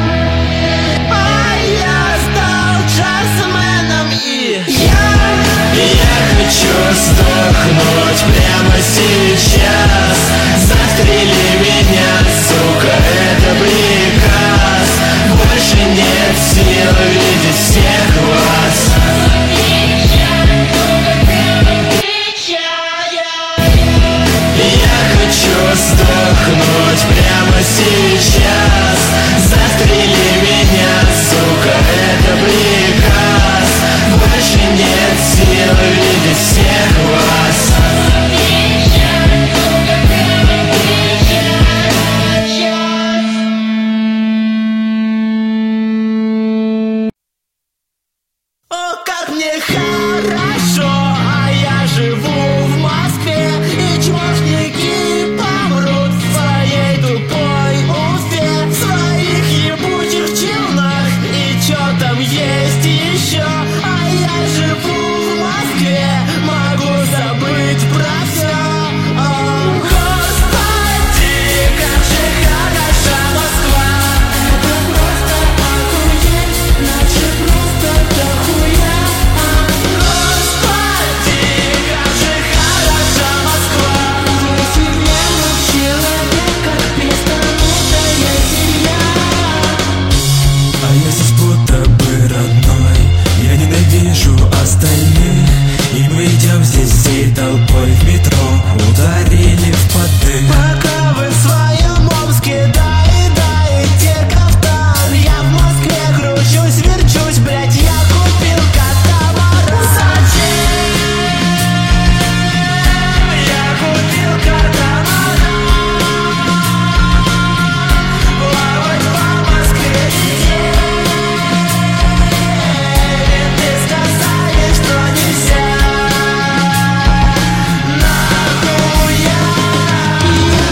а я стал джазменом. И я... Я хочу сдохнуть прямо сейчас. Застрели меня, сука, это приказ. Больше нет сил видеть всех вас. Я хочу сдохнуть прямо сейчас. Застрели меня, сука, это приказ. Больше нет сил видеть всех вас. О, как мне хорошо, а я живу в Москве, и чмошники помрут в своей тупой Уфе, в своих ебучих челнах, и чё там есть еще, а я живу в Москве, могу забыть про всё. О, Господи, как же хороша Москва, это просто охуеть, наше просто дохуя. Господи, как же хороша Москва, современный человек, как пресловутая семья. А я здесь будто бы родной. Я ненавижу остальных. И мы идем здесь всей толпой в метро. Ударили в потых. Пока вы в своем Омске доедаете кафтан, я в Москве кручусь, верчусь, блять, я купил катамаран. Зачем я купил катамаран? Плавать по Москве зимой. Менты сказали, что нельзя. Нахуя?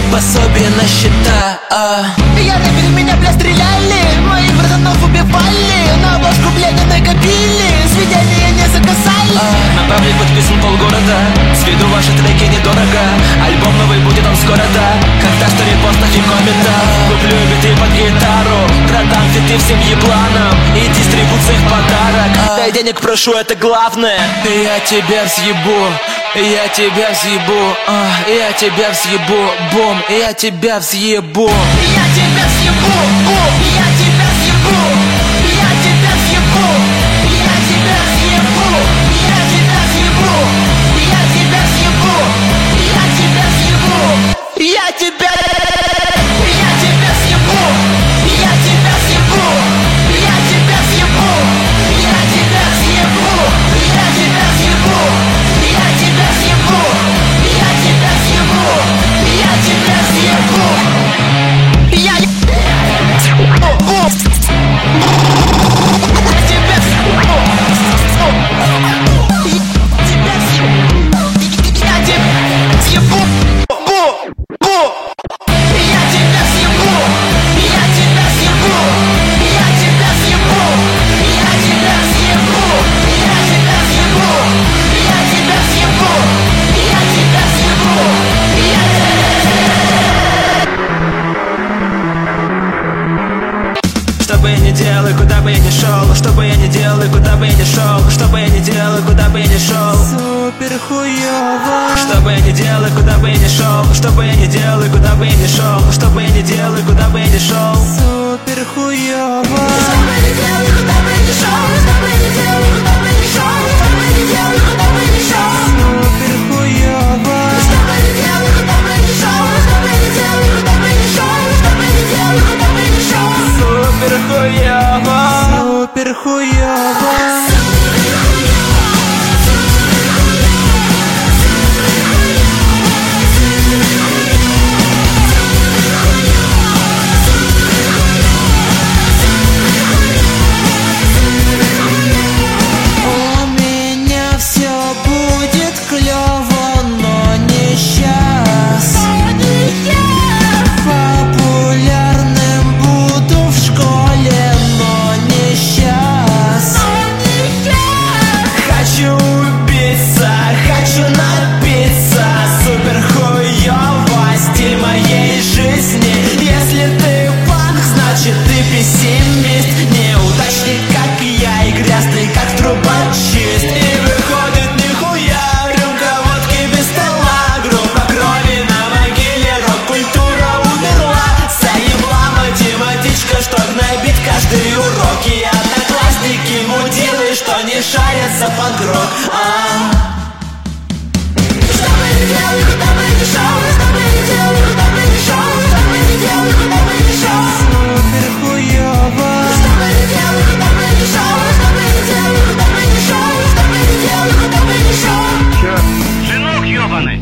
пособие на счета. а. Я рэпер, меня, бля, стреляли, моих братанов убивали, на обложку, бля, не накопили, свидания не заказали. а. На паблик подписан полгорода, сведу ваши треки недорого, альбом новый будет он скоро, да, когда что репостов и комментов. Куплю биты под гитару, продам фиты всем ебланам и дистрибуция в подарок. а. Дай денег прошу, это главное. Я тебя взъебу, я тебя взъебу, а, я тебя взъебу, бум, я тебя взъебу. Я тебя взъебу, бум, я тебя взъебу, я тебя взъебу, я тебя взъебу, я тебя взъебу, я тебя взъебу, я тебя взъебу, я тебя, я тебя взъебу, я тебя взъебу, я тебя взъебу, я тебя взъебу, я тебя взъебу, я тебя взъебу, я тебя взъебу, я тебя взъебу. Я Что бы я ни делал, и куда бы я ни шел, что бы я ни делал, и куда бы я ни шел, что бы я ни делал, и куда бы я ни шел, супер хуёво. что бы я ни делал, и куда бы я ни шел, что бы я ни делал, и куда бы я ни шел, что бы я ни делал, и куда бы я ни шел, Супер хуёво. Что бы я ни делал, и куда бы я ни шел, что бы я ни делал, и куда бы я ни шел, что бы я ни делал, и куда бы я ни шел, супер хуёво. Что бы я ни делал, и куда бы я ни шел, что бы я ни делал, и куда бы я ни шел, что бы я ни делал, и куда бы я ни шел, супер хуёво, супер хуёво. У меня все будет клёво, но не щас. Популярным буду в школе, но не щас. хочу убиться, хочу напиться, супер хуёво, стиль моей жизни. Если ты панк, значит ты пессимист, неудачник, как я, и грязный, как трубочист. И выходит нихуя, рюмка водки без стола, группа крови на могиле, рок-культура умерла. Заебла математичка, что гнобит каждый урок, и одноклассники мудилы, что не шарят за панк-рок. а. Что бы я ни делал, куда бы я ни шел, что бы я ни делал, куда бы я ни шел, что бы я ни делал, куда бы я ни шел, супер хуёво. Что бы я ни делал, куда бы я ни шел, что бы я ни делал, куда бы я ни шел, что бы я ни делал, куда бы я ни шел. Чё? Сынок ёбаный!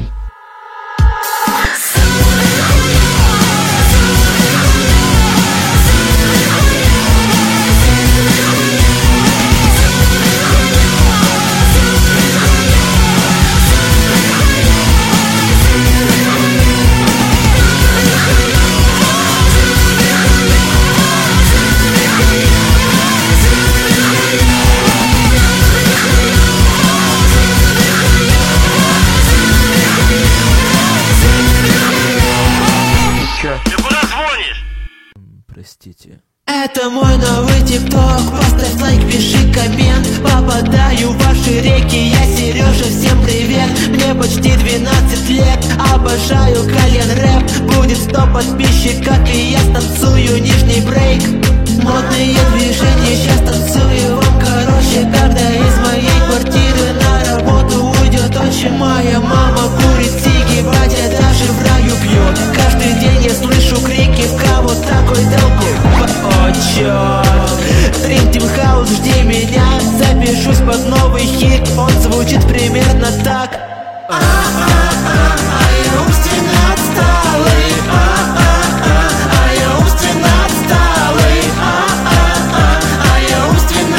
Ты куда звонишь? Простите. Это мой новый тикток, поставь лайк, пиши коммент. Попадаю в ваши реки, я Сережа, всем привет. Мне почти двенадцать лет, обожаю Кальян рэп. Будет сто подписчиков, и я станцую нижний брейк. Модные движения, сейчас танцую вам, короче. Когда из моей квартиры на работу уйдет отчим, моя мама курит сиги, батя даже в раю пьет. Каждый день я слышу крики, в кого такой толку. О, чёрт, Dream Team House, жди меня, запишусь под новый хит. Он звучит примерно так. А-а-а, я умственно отсталый. А-а-а, а я умственно отсталый. А-а-а, я умственно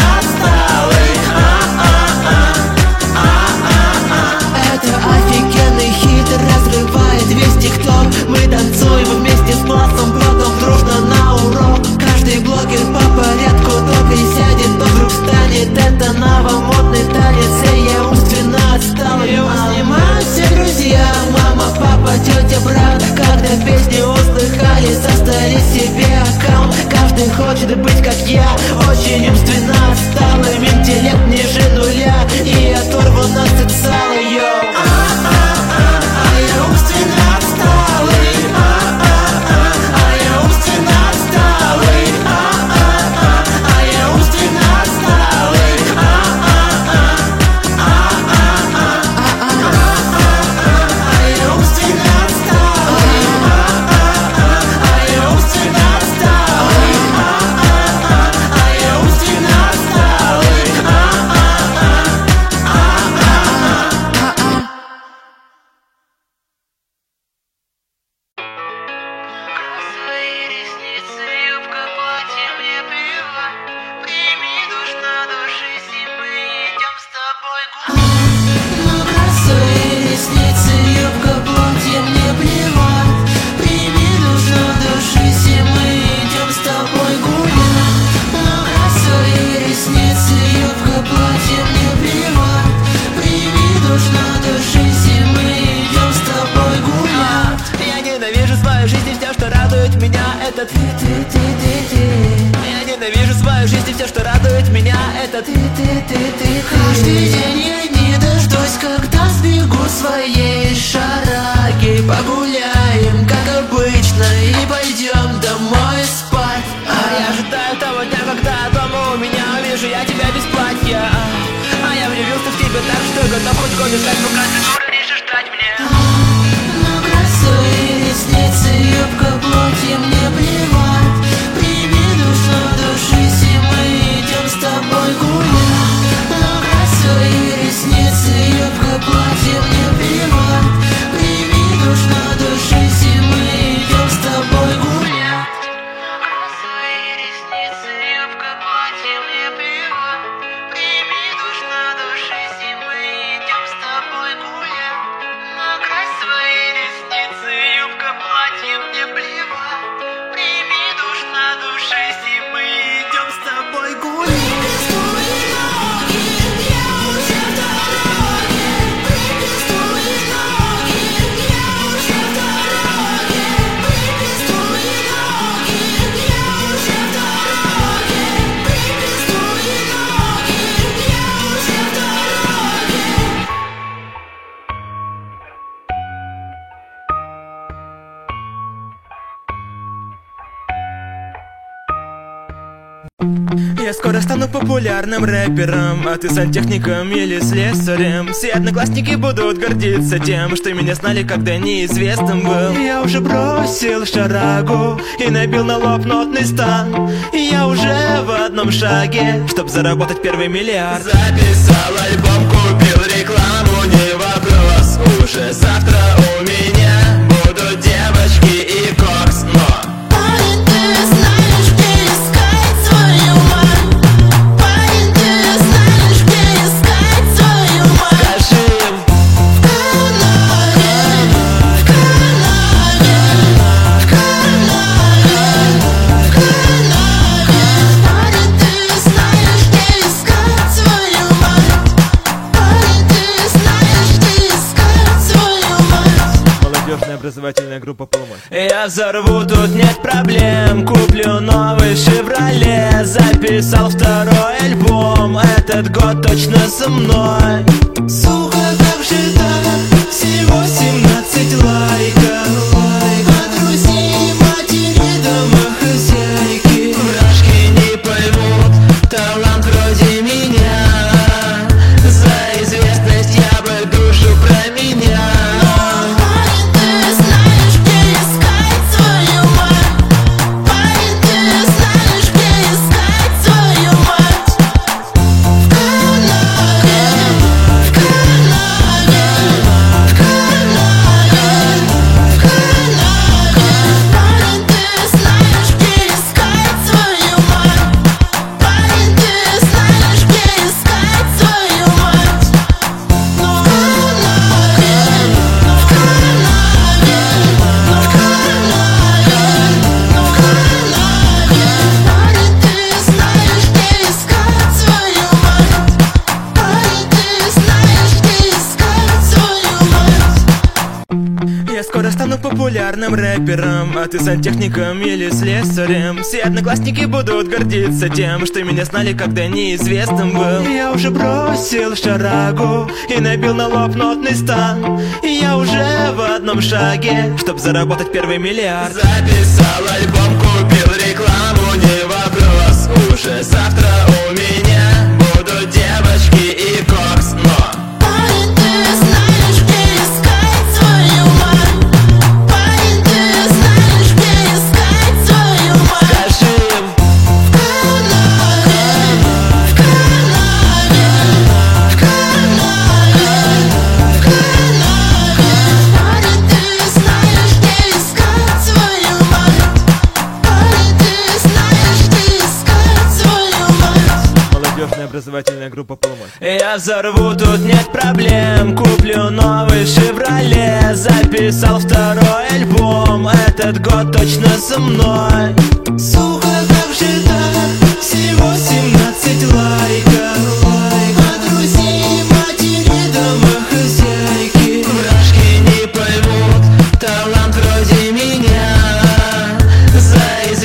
отсталый. А-а-а, а-а-а. Это офигенный хит, это ты, ты, ты, ты, ты. Я ненавижу свою жизнь и все, что радует меня, это ты, ты, ты, ты. Каждый день я не дождусь, когда сбегу своей шараги. Погуляем, как обычно, и пойдем домой спать. А я ожидаю того дня, когда дома у меня увижу я тебя без платья. А я влюбился в тебя так, что готов хоть год искать, пока ты будешь ждать мне. Накрась свои ресницы, юбка, платье, мне плевать. Прими душу, душись, и мы идем с тобой гулять. Накрась свои ресницы, юбка, платье, мне плевать. Прими душу, душись, и мы идем с тобой гулять. Накрась свои ресницы, юбка, платье, мне плевать. Прими душу, душись, и мы идем с тобой гулять. Накрась свои ресницы, юбка, платье, мне плевать. Прими душу, душись, и мы идем с тобой гулять. Я скоро стану популярным рэпером, а ты сантехником или слесарем. Все одноклассники будут гордиться тем, что меня знали, когда неизвестным был. Я уже бросил шарагу и набил на лоб нотный стан. И я уже в одном шаге, чтоб заработать первый миллиард. Записал альбом, купил рекламу, не вопрос. Уже завтра у меня будут девочки и кокс, но... Образовательная группа «Полумой». Я взорву, тут нет проблем. Куплю новый «Шевроле». Записал второй альбом. Этот год точно со мной. Сука, как же так? Всего семнадцать лайков. А друзей, матери, домохозяйки вражки не поймут талант вроде меня. За известность я бы душу променял. Популярным рэпером, а ты сантехником или слесарем. Все одноклассники будут гордиться тем, что меня знали, когда неизвестным был. Я уже бросил шарагу и набил на лоб нотный стан. И я уже в одном шаге, чтоб заработать первый миллиард. Записал альбом, купил рекламу, не вопрос. Уже завтра у меня будут девочки и кокс, но... Образовательная группа «Полумой». Я взорву, тут нет проблем. Куплю новый «Шевроле». Записал второй альбом. Этот год точно со мной. Сука, как же так? Всего семнадцать лайков. А друзей, матери, домохозяйки вражки не поймут талант вроде меня. За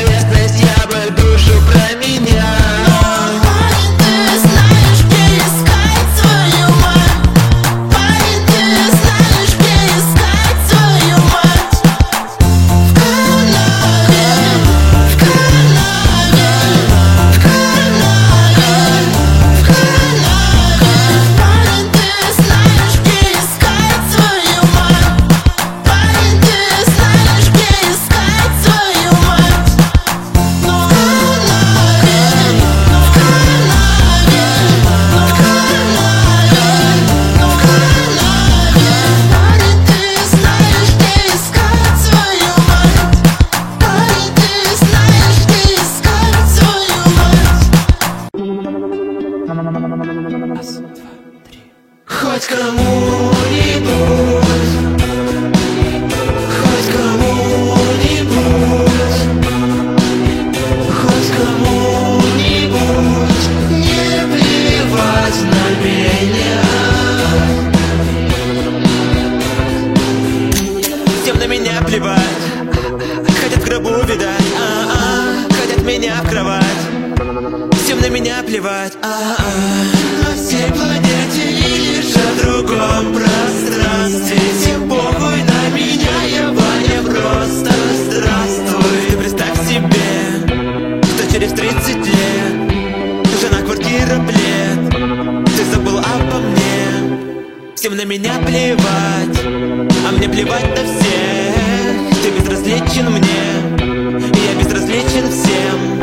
плевать. Хотят в гробу видать, а-а, хотят меня в кровать. Всем на меня плевать, а-а. На всей планете и лишь о другом пространстве. Всем похуй на меня, я Ваня, просто здравствуй. Ты представь себе, что через тридцать лет жена, квартира, плед. Ты забыл обо мне. Всем на меня плевать, а мне плевать на всех. Ты безразличен мне, и я безразличен всем.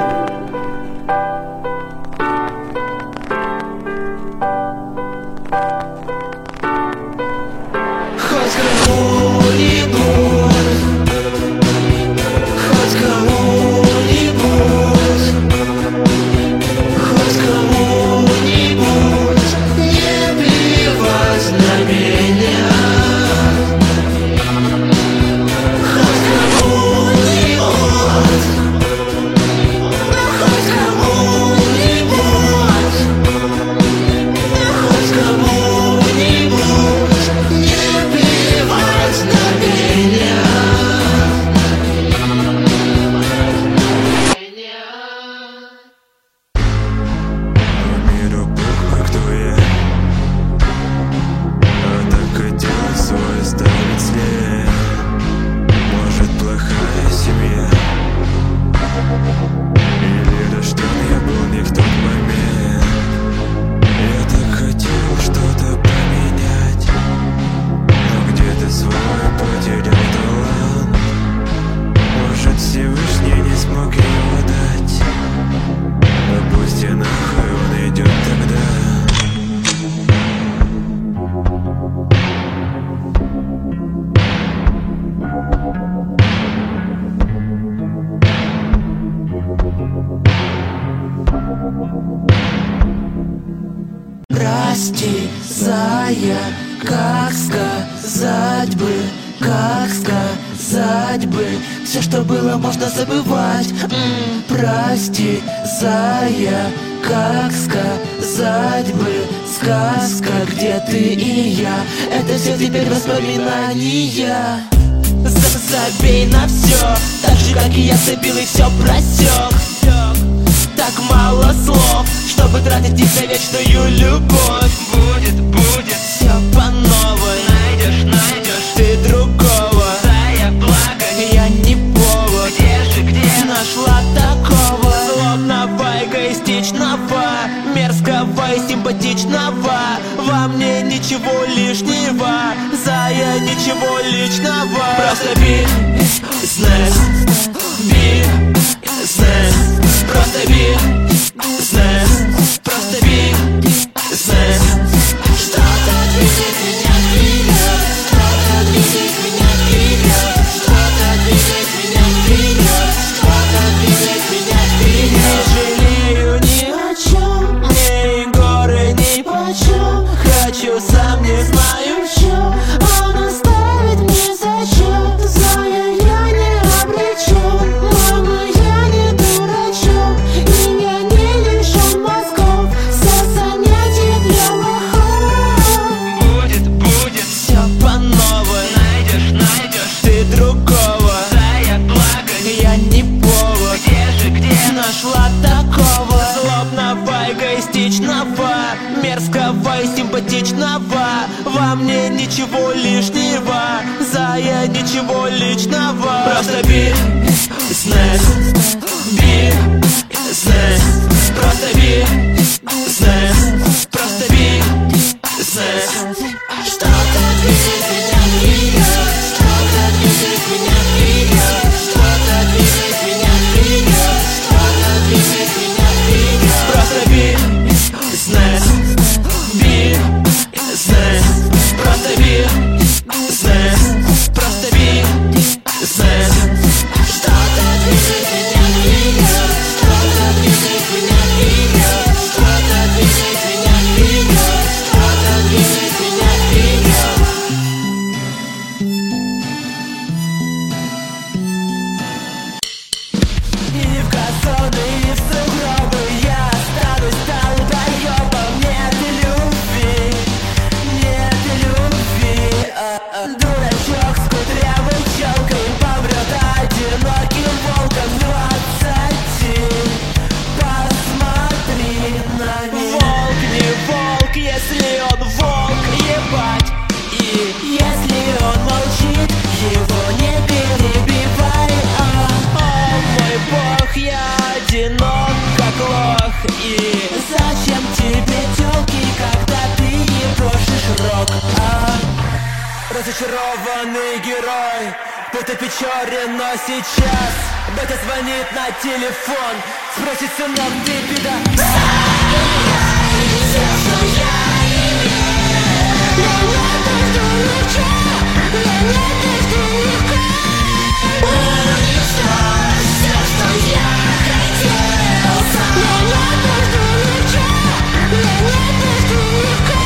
Хоть кому-нибудь, хоть кому-нибудь, хоть кому-нибудь не плевать на меня. Хоть кому-нибудь, хоть кому-нибудь, хоть кому-нибудь не плевать на меня. Миру похуй, кто я, а так хотелось свой оставить след. Может, плохая семья, или рожден я был не в тот момент. Я так хотел что-то поменять, но где-то свой потерял талант. Может, Всевышний не смог его дать, но пусть и нахуй он идет тогда. Прости, зая, как сказать бы, как сказать бы, все, что было, можно забывать. М, Прости, зая, как сказать бы, сказка, где ты и я, это все теперь воспоминания. За- Забей на все, так же, как и я забил и все просек. Так мало слов, чтобы тратить их на вечную любовь. Будет, будет все по новой. Найдешь, найдешь ты другого. Зая, благо, я не повод. Где же, где нашла такого злобного, эгоистичного, мерзкого и симпатичного? Во мне ничего лишнего, зая, ничего личного. Просто бизнес, бизнес. Просто бизнес, просто бизнес. Что-то двигает меня вперед, что-то двигает меня вперед, что-то двигает меня вперед, что-то двигает меня вперед. Не жалею ни о чем, ни горы, ни почем. Хочу, сам не знаю в чем, он оставит мне зачем. Зая, я не обречен, мама, я не дурачок, и я не лишен мозгов, все занятия для лохов. Будет, будет все по новой. Найдешь, найдешь ты другого. Зая, благо, я не повод. Где же, где нашла такого злобного, эгоистичного, мерзкого и симпатичного? Во мне ничего лишнего, зая, ничего личного. Просто бизнес, бизнес. Просто бизнес, просто бизнес. Что-то двигает меня вперед, что-то двигает меня вперед, что-то двигает меня вперед, что-то двигает меня вперед. Просто бизнес, бизнес. Просто бизнес, просто бизнес. Что-то двигает меня вперед, что-то двигает меня вперед, что-то двигает меня вперед. Замаскированный герой, будто Печорин, но сейчас Батя звонит на телефон, спросит: сынок, ты пида? Все, что я имею, для меня каждый лучше, для меня каждый легко. Уничтожь все, что я хотел сам. Для меня каждый лучше, для меня каждый легко.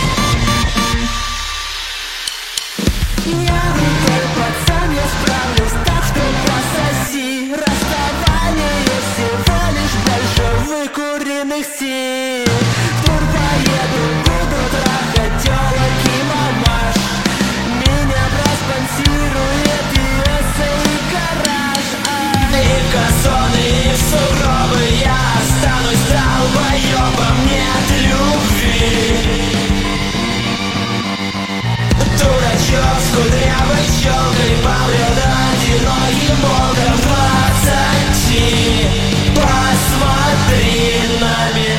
Я крутой пацан, я справлюсь так, что пососи. Расставание всего лишь больше выкуренных сил. В тур поеду, буду трахать тёлок и мамаш. Меня проспонсирует Иоса и гараж. И кассоны, и сугробы, я останусь долбоёбом. Нет любви. Дурачок с кудрявой челкой помрет одиноким волком двадцати. Посмотри на меня.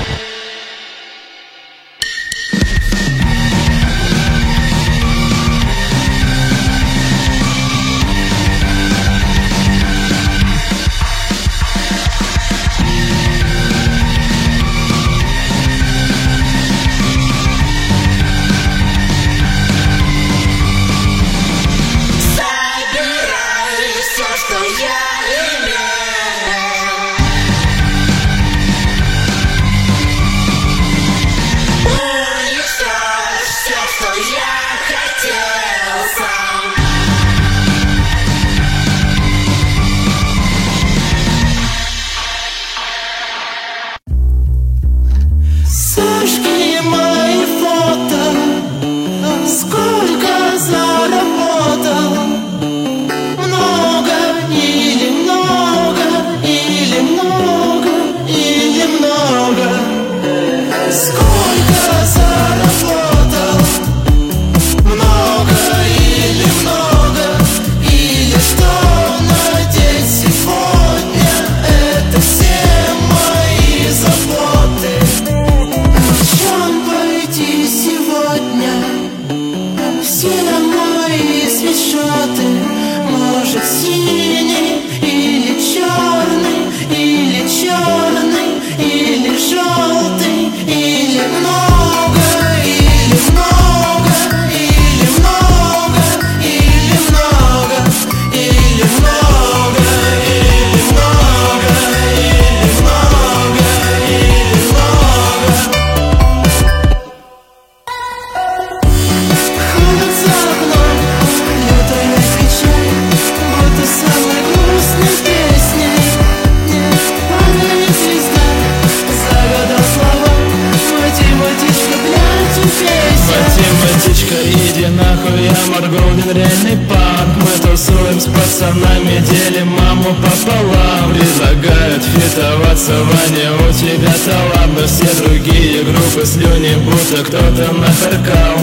Кто-то нахаркал.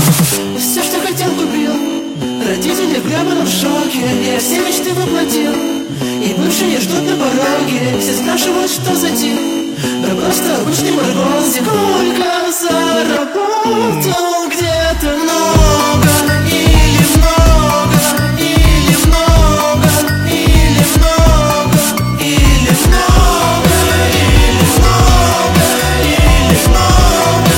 Все, что хотел, купил. Родители в гребаном шоке. Я все мечты воплотил. И бывшие ждут на пороге. Все спрашивают, что за тип. Да просто обычный моргон. Сколько заработал? Где-то много. Или много. Или много. Или много. Или много. Или много. Или много.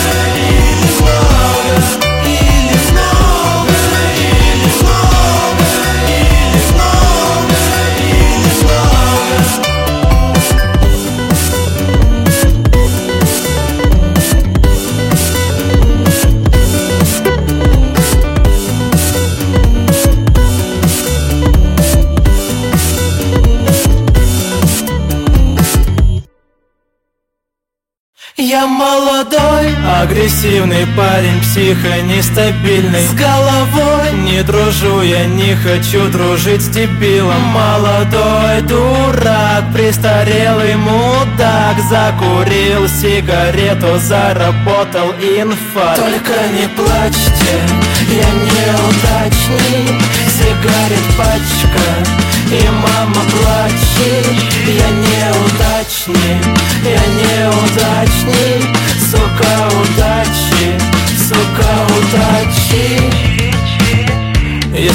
Я молодой, агрессивный парень, психо нестабильный. С головой не дружу, я не хочу дружить с дебилом. Молодой дурак, престарелый мудак. Закурил сигарету, заработал инфаркт. Только не плачьте, я неудачник. Сигарет пачка, и мама плачет. Я неудачник, я неудачник. Сука, удачи, сука, удачи.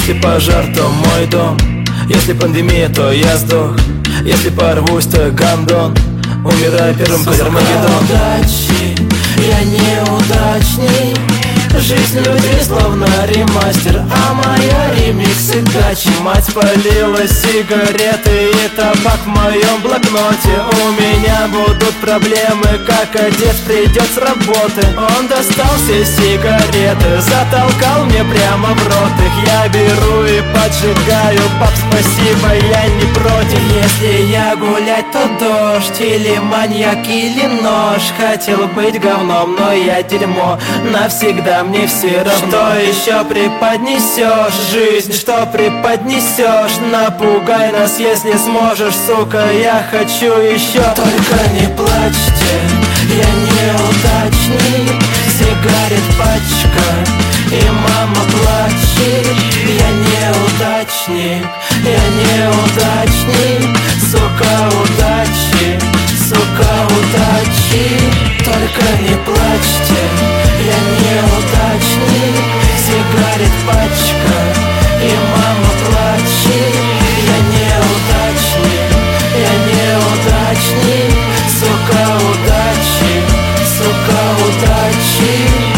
Если пожар, то мой дом. Если пандемия, то я сдох. Если порвусь, то гандон. Умирай первым, как Армагеддон. Удачи, я неудачный. Жизнь людей словно ремастер, а моя ремиксы гачи. Мать полила сигареты и табак в моем блокноте. У меня будут проблемы, как отец придет с работы. Он достал все сигареты, затолкал мне прямо в рот их. Я беру и поджигаю, пап, спасибо, я не против. Если я гулять, то дождь, или маньяк, или нож. Хотел быть говном, но я дерьмо навсегда. Мне все равно. Что еще преподнесешь, жизнь, что преподнесешь? Напугай нас, если сможешь, сука, я хочу еще. Только не плачьте, я неудачный. Сигарет пачка, и мама плачет. Я неудачник, я неудачник. Сука, удачи, сука, удачи. Только не плачьте, я неудачник. Сигарет пачка, и мама плачет. Я неудачник, я неудачник. Сука, удачи, сука, удачи.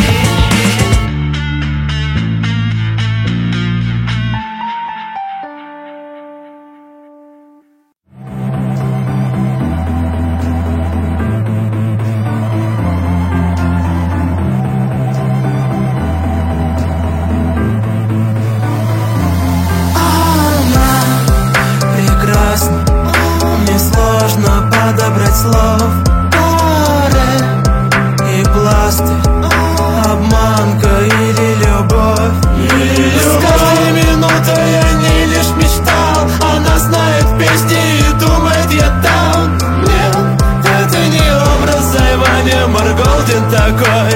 Подобрать слов, море и пластырь, обманка или любовь. С каждой минутой я не лишь мечтал. Она знает песни и думает, я даун. Нет, это не образ Зайваня Марголдин такой.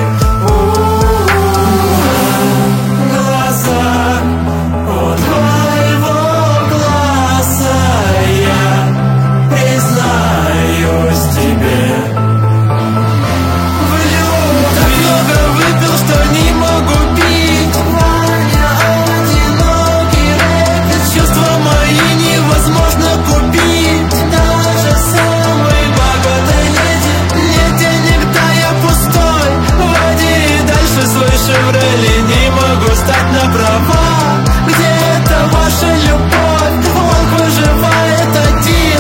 Глаза у твоего глаза я признаюсь тебе. Так много выпил, что не могу пить. Ваня одинокий рэпер. Чувства мои невозможно купить. Даже самой богатой леди нет денег, да я пустой. Води дальше свой Шевроле, не могу стать на права. Где это ваша любовь? Он выживает один.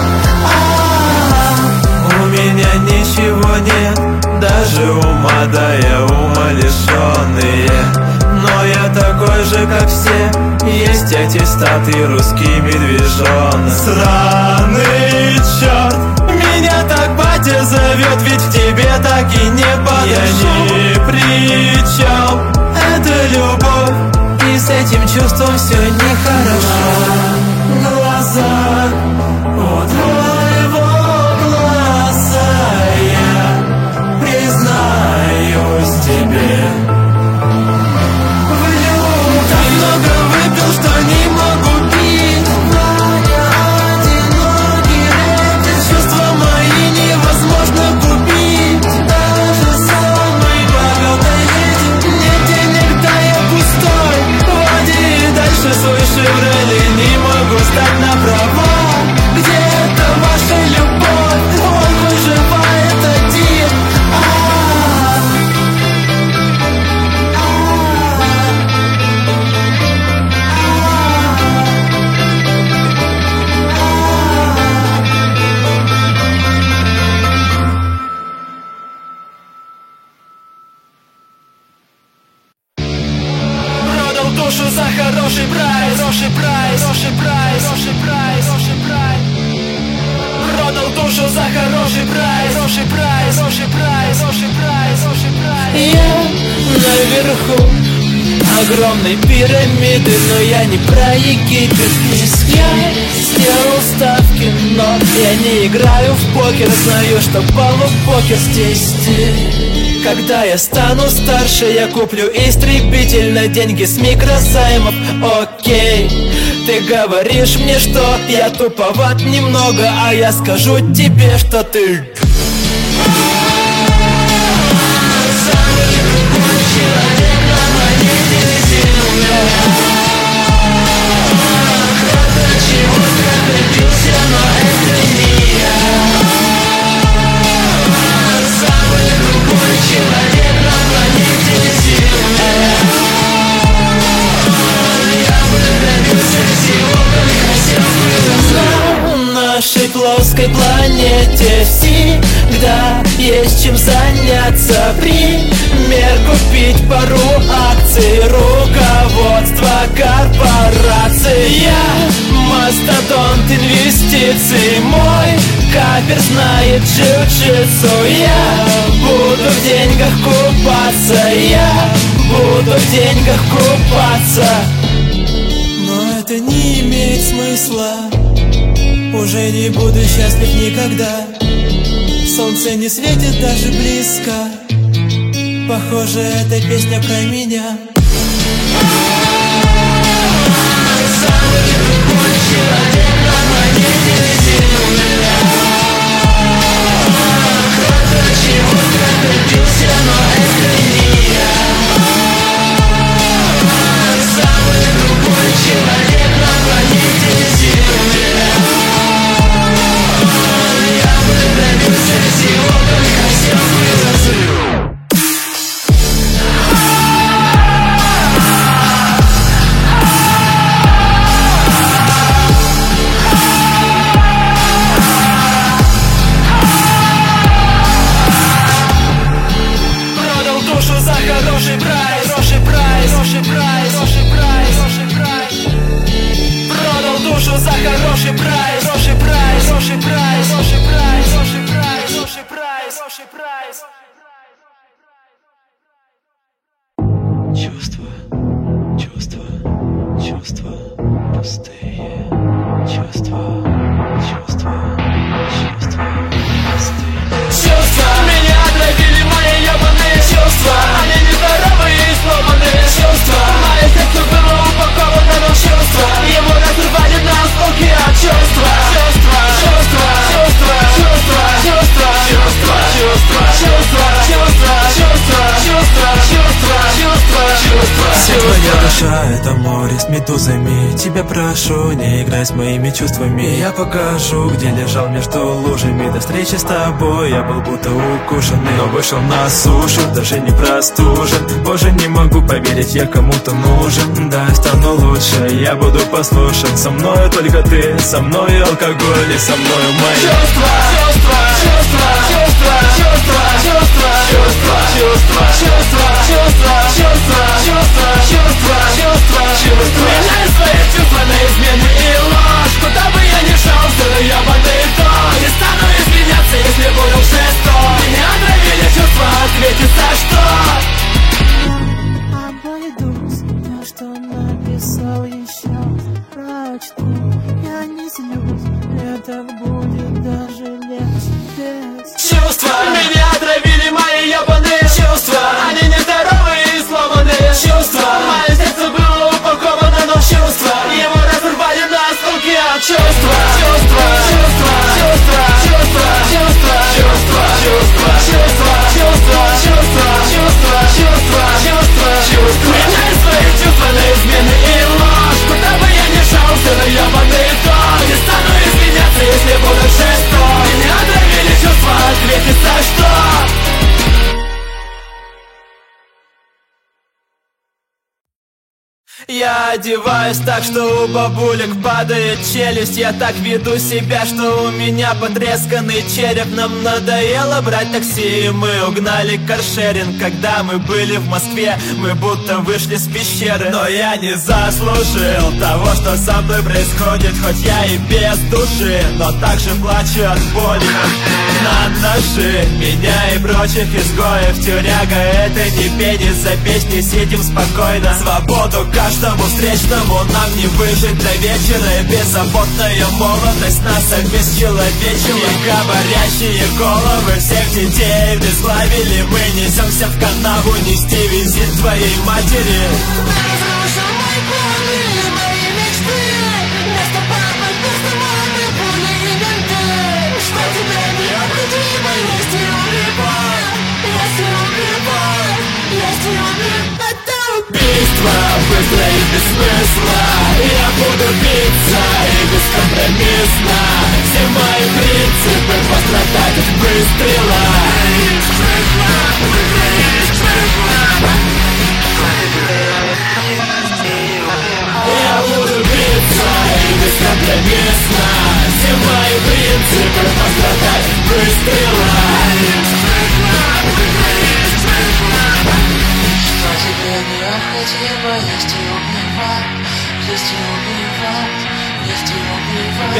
У меня ничего нет, даже ума, да я умалишенные. Но я такой же, как все. Есть аттестат и русский медвежонок. Сраный черт, меня так батя зовет, ведь в тебе так и не подошел. Я ни при чем, это любовь, и с этим чувством все нехорошо. Глаза у твоего глаза я признаюсь тебе. Так много выпил, что не могу пить. Ваня одинокий рэпер. Чувства мои невозможно купить. Даже самой богатой леди нет денег, да я пустой. Води дальше свой Шевроле, не могу стать на права. Где это ваша любовь? Он выживает один. Продал душу за хороший прайс, хороший прайс, хороший прайс, хороший прайс, хороший прайс. Продал душу за хороший прайс, хороший прайс, хороший прайс, хороший прайс, хороший прайс. Я наверху огромной пирамиды, но я не про Египет. Я сделал ставки, но я не играю в покер. Знаю, что полупокер здесь ты. Когда я стану старше, я куплю истребитель на деньги с микрозаймов. Окей, ты говоришь мне, что я туповат немного, а я скажу тебе, что ты самый любой человек на планете Земля. планете всегда есть чем заняться. Пример купить пару акций руководства корпорации. Я мастодонт инвестиций, мой капер знает джиу-джитсу. Я буду в деньгах купаться, я буду в деньгах купаться. Но это не имеет смысла, уже не буду счастлив никогда. Солнце не светит даже близко, похоже, эта песня про меня. Самый другой человек на планете Земля. Кто-то чего-то добился, но это не я. Самый другой человек на планете Земля. Я бы добился всего, только все было зря. Хороший прайс, хороший прайс, хороший прайс, хороший прайс, хороший прайс. Продал душу за хороший прайс, хороший прайс, хороший прайс, хороший прайс, хороший прайс, хороший прайс, хороший прайс. Чувства, чувства, чувства пустые. Чувства, чувства, чувства пустые. Чувства меня отравили, мои ебаные чувства. Они нездоровые и сломанные чувства. Мое сердце было упаковано, но чувства его разрывали на осколки от чувства. Чувства, чувства, чувства, чувства, чувства, чувства, чувства, чувства, чувства, чувства, чувства, чувства, чувства, чувства. Твоя душа — это море с медузами. Тебя прошу, не играй с моими чувствами. Я покажу, где лежал между лужами. До встречи с тобой я был будто укушенный, но вышел на сушу, даже не простужен. Боже, не могу поверить, я кому-то нужен. Да, я стану лучше, я буду послушен. Со мною только ты, со мной алкоголь и со мною мои чувства, чувства, чувства, чувства, чувства, чувства, чувства, чувства, чувства, чувства, чувства, чувства, чувства, чувства, чувства. Меняю свои чувства на измены и ложь. Куда бы я ни шел, все ебаный тон. Не стану извиняться, если буду жесток. Меня отравили чувства, ответит за что. Обойдусь, я что написал еще прочту. Я не злюсь, это будет даже легче. Чувства меня отравили, мои ебаные чувства. Они нездоровые и сломанные чувства. Мое сердце было упаковано, но чувства его разорвали на осколки от чувства. Чувства, чувства, чувства, чувства, чувства, чувства, чувства, чувства, чувства, чувства, чувства, чувства, чувства, чувства. Меняю свои чувства на измены и ложь. Куда бы я ни шел, все на ебаный тон. Не стану извиняться, если буду жесток. Меня отравили чувства, ответит за что. Я одеваюсь так, что у бабулек падает челюсть. Я так веду себя, что у меня потресканный череп. Нам надоело брать такси, и мы угнали каршеринг. Когда мы были в Москве, мы будто вышли с пещеры. Но я не заслужил того, что со мной происходит. Хоть я и без души, но также плачу от боли на ножи. Меня и прочих изгоев. Тюряга — это не пенис, за песни сидим спокойно. Свободу каждому встречному, нам не выжить до вечера. Беззаботная молодость нас обесчеловечила. Говорящие головы всех детей обезглавили. Мы несемся в канаву нести визит твоей матери. Убийство быстро и без смысла. Я буду биться и бескомпромиссно. Все мои принципы пострадают от выстрела. Я буду биться и бескомпромиссно. Все мои принципы пострадают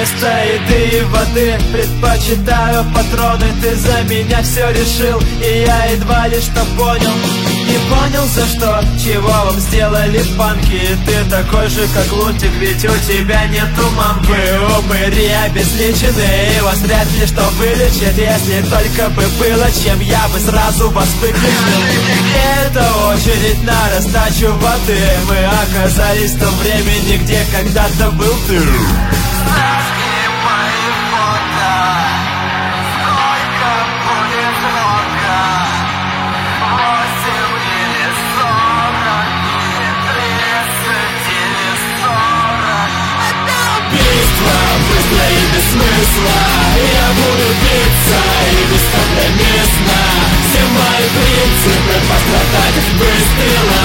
вместо еды и воды предпочитаю патроны. Ты за меня все решил, и я едва ли что понял. Не понял, за что, чего вам сделали панки. Ты такой же, как лунтик, ведь у тебя нету мамки. Вы упыри обезличены, и вас вряд ли что вылечит. Если только бы было чем, я бы сразу вас выключил. Это очередь на раздачу воды. Мы оказались в том времени, где когда-то был ты. Быстро и без смысла я буду биться и бескомпромиссно. Все мои принципы пострадать от выстрела.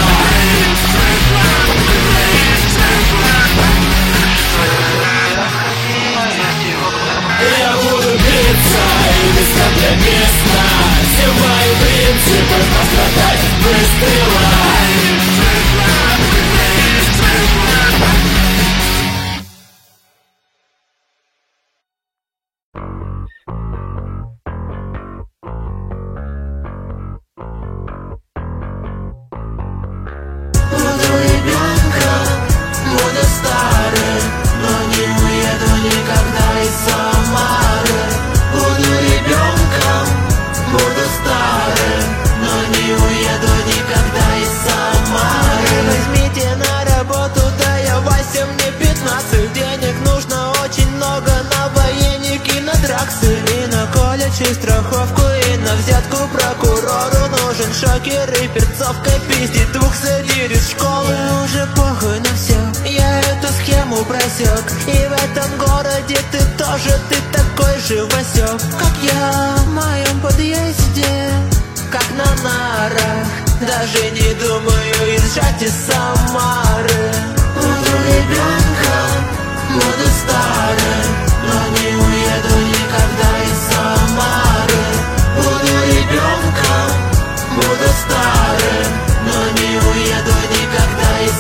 Я буду биться и бескомпромиссно. Все мои принципы пострадать от выстрела. Страховку и на взятку прокурору нужен шокер и перцовка пиздит двух садириц школы. Уже похуй на все, я эту схему просек. И в этом городе ты тоже, ты такой же Васек, как я в моем подъезде, как на нарах. Даже не думаю езжать из Самары. Буду ребенком, буду старым, но не уеду никогда из Самары. Буду ребенком, буду старым, но не уеду никогда из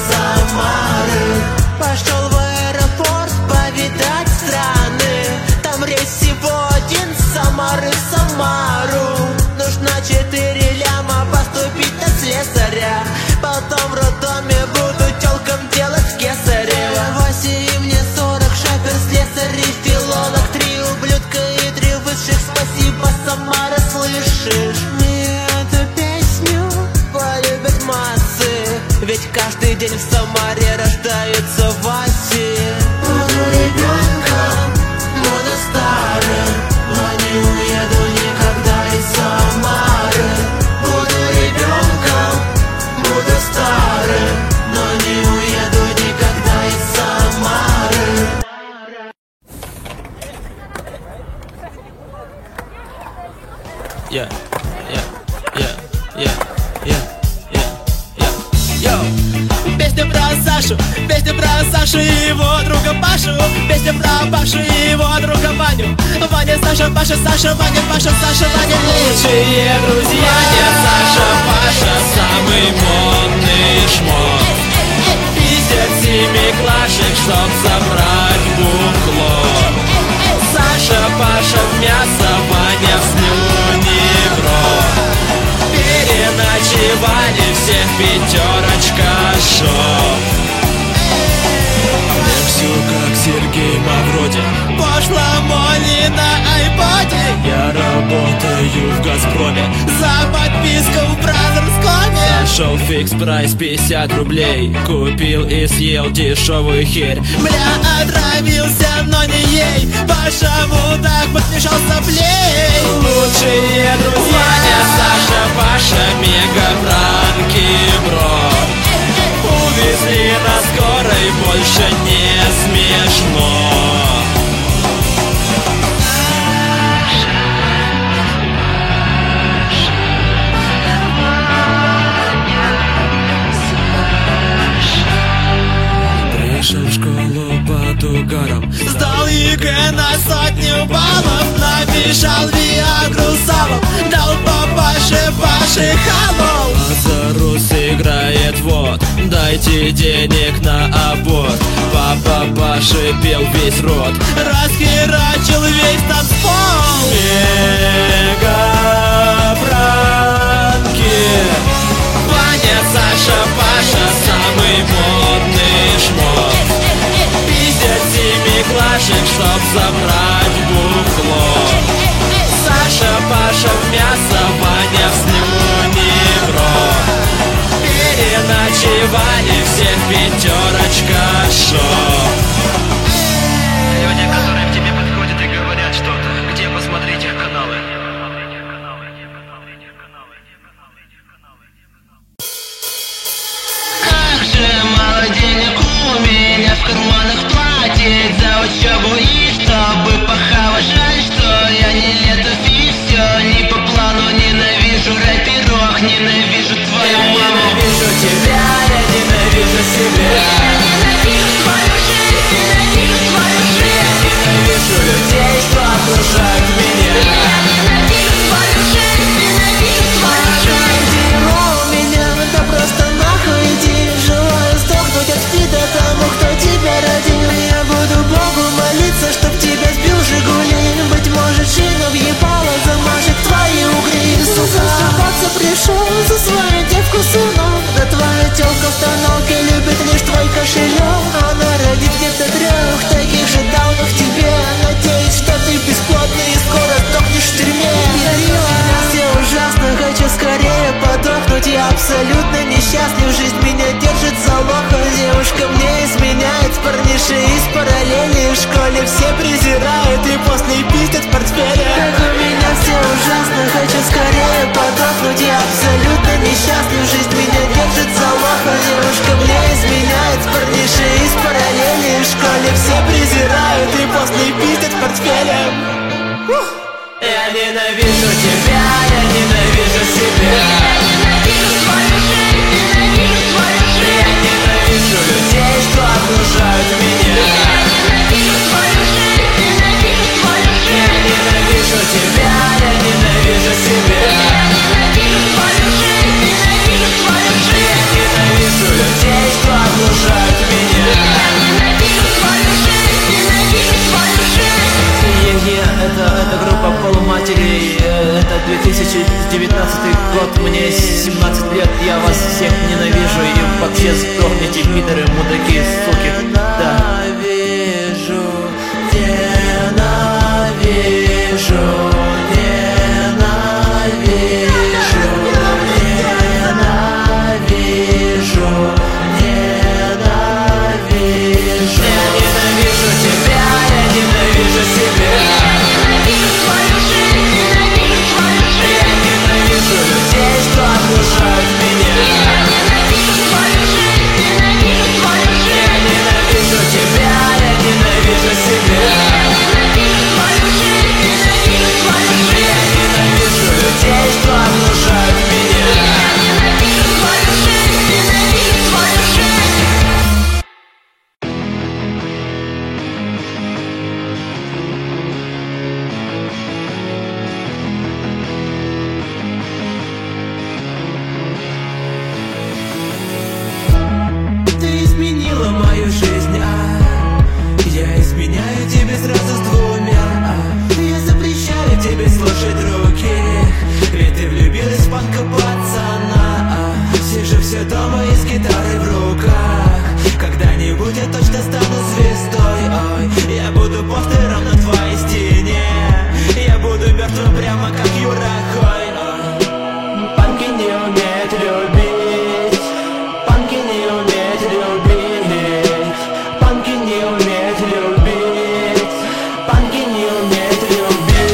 Самары. Пошел в аэропорт повидать страны. Там рейс всего один с Самары в Самару. Нужно четыре ляма поступить на слесаря. Потом в роддоме буду тёлкам делать кесарева. Васе и мне сорок, шапер, слесарь и филолог. Три ублюдка и три высших, спасибо, Самара, слышишь? Мне эту песню полюбят массы, ведь каждый день в Самаре рождаются Васи. Буду ребенком, буду старым, но не уеду никогда из Самары. Буду ребенком, буду старым, но не уеду никогда из Самары. Yeah, yeah, yeah, yeah, yeah, yeah, yeah, yo. Песня про Сашу, песня про Сашу и его друга Пашу. Песня про Пашу и его друга Ваню. Ваня, Саша, Паша, Саша, Ваня, Паша, Саша, Ваня. Лучшие друзья. Ваня, Саша, Паша, самый модный шмот. Пиздят семиклашек, чтоб забрать бухло. Саша, Паша в мясо, Ваня в слюни в рот. Переночевали всех пятерочка шоу. Лексю, как Сергей Мавродин. Пошла Молли на айподе. Я работаю в Газпроме. За подписку в Бразерскоме. Нашел фикс прайс пятьдесят рублей. Купил и съел дешевую херь. Бля, отравился, но не ей. Паша мудак подмешал соплей. Лучшие друзья. Ваня, Саша, Паша, мега-пранки, бро. Увезли на скорой, больше не смешно. Пришел в школу под угаром. Сдал ЕГЭ на сотню баллов. Намешал виагру салом. Дал папаше Паше халол. А за русы играет вот. Дайте денег на аборт. Папа пошипел весь рот, расхерачил весь танцпол. Мега-пранки. Ваня, Саша, Паша, самый модный шмот. Пиздят семиклашек, чтоб забрать бухло. Саша, Паша в мясо, Ваня в слюни в рот. Переночевали все в пятерочка шоу. Люди, которые к тебе подходят и говорят что-то, где посмотреть их каналы? Как же мало денег у меня в карманах платить за учебу и чтобы похавать. Жаль, что я не летов и все не по плану. Ненавижу рэперок, ненавижу твою маму. Я ненавижу тебя, я ненавижу себя. Я ненавижу твою жизнь, ненавижу твою жизнь. Я ненавижу людей, что окружают меня. Я ненавижу твою жизнь, ненавижу твою жизнь. Дерьмо у меня, да просто нахуй иди. Желаю сдохнуть от стыда тому, кто тебя родил. Я буду Богу молиться, чтоб тебя сбил Жигули. Быть может, шину въебало замажет твои угри. Сука, засыпаться пришел за свою девку сынок. Да твоя тёлка в тоналке любит лишь твой кошелек. Она родит где-то трех таких же даунов тебе. Надеюсь, что ты бесплодный и скоро сдохнешь в тюрьме. Меня все ужасно, хочу скорее подохнуть. Я абсолютно несчастлив, жизнь меня держит за лоха. Девушка мне изменяет, парниши из параллели. В школе все презирают и после пиздят в портфеле. Как у меня все ужасно, хочу скорее подохнуть. Я абсолютно несчастлив, жизнь меня держит за лоха. Девушка мне изменяет, парниши из параллели. В школе все презирают и после пиздят в портфеле. Я ненавижу тебя, я ненавижу себя. Я ненавижу твою жизнь, ненавижу твою жизнь. Я ненавижу людей, что окружают меня. Я ненавижу твою жизнь, ненавижу твою жизнь. Я ненавижу тебя, я ненавижу себя. Я ненавижу твою жизнь, ненавижу твою жизнь. Я ненавижу людей, что окружают меня. Я ненавижу твою жизнь, ненавижу твою жизнь. Е-е, это, это группа полуматерей. Это две тысячи девятнадцатый год, мне семнадцать лет. Я вас всех ненавижу и вообще сдохните, пидоры, мудаки, суки. Да. Ненавижу, ненавижу, ненавижу, ненавижу, ненавижу. Я ненавижу тебя, я ненавижу себя. Я ненавижу твою жизнь, ненавижу твою жизнь. Я ненавижу людей, что окружают меня. Я ненавижу твою жизнь, ненавижу твою жизнь. Я ненавижу тебя, я ненавижу себя. Я ненавижу твою жизнь, ненавижу твою жизнь. Я ненавижу людей, что окружают меня. Я ненавижу твою жизнь, ненавижу твою жизнь. Ты изменила мою жизнь, а я изменяю тебе сразу с двумя, а я запрещаю тебе слушать других, ведь ты влюбилась в панка пацана, а сижу все дома и с гитарой в руках. Когда-нибудь я точно стану звездой, ой, я буду постером на твоей стене, я буду мертвым прямо как Юра Хой. Панки не умеют любить, панки не умеют любить, панки не умеют любить, панки не умеют любить.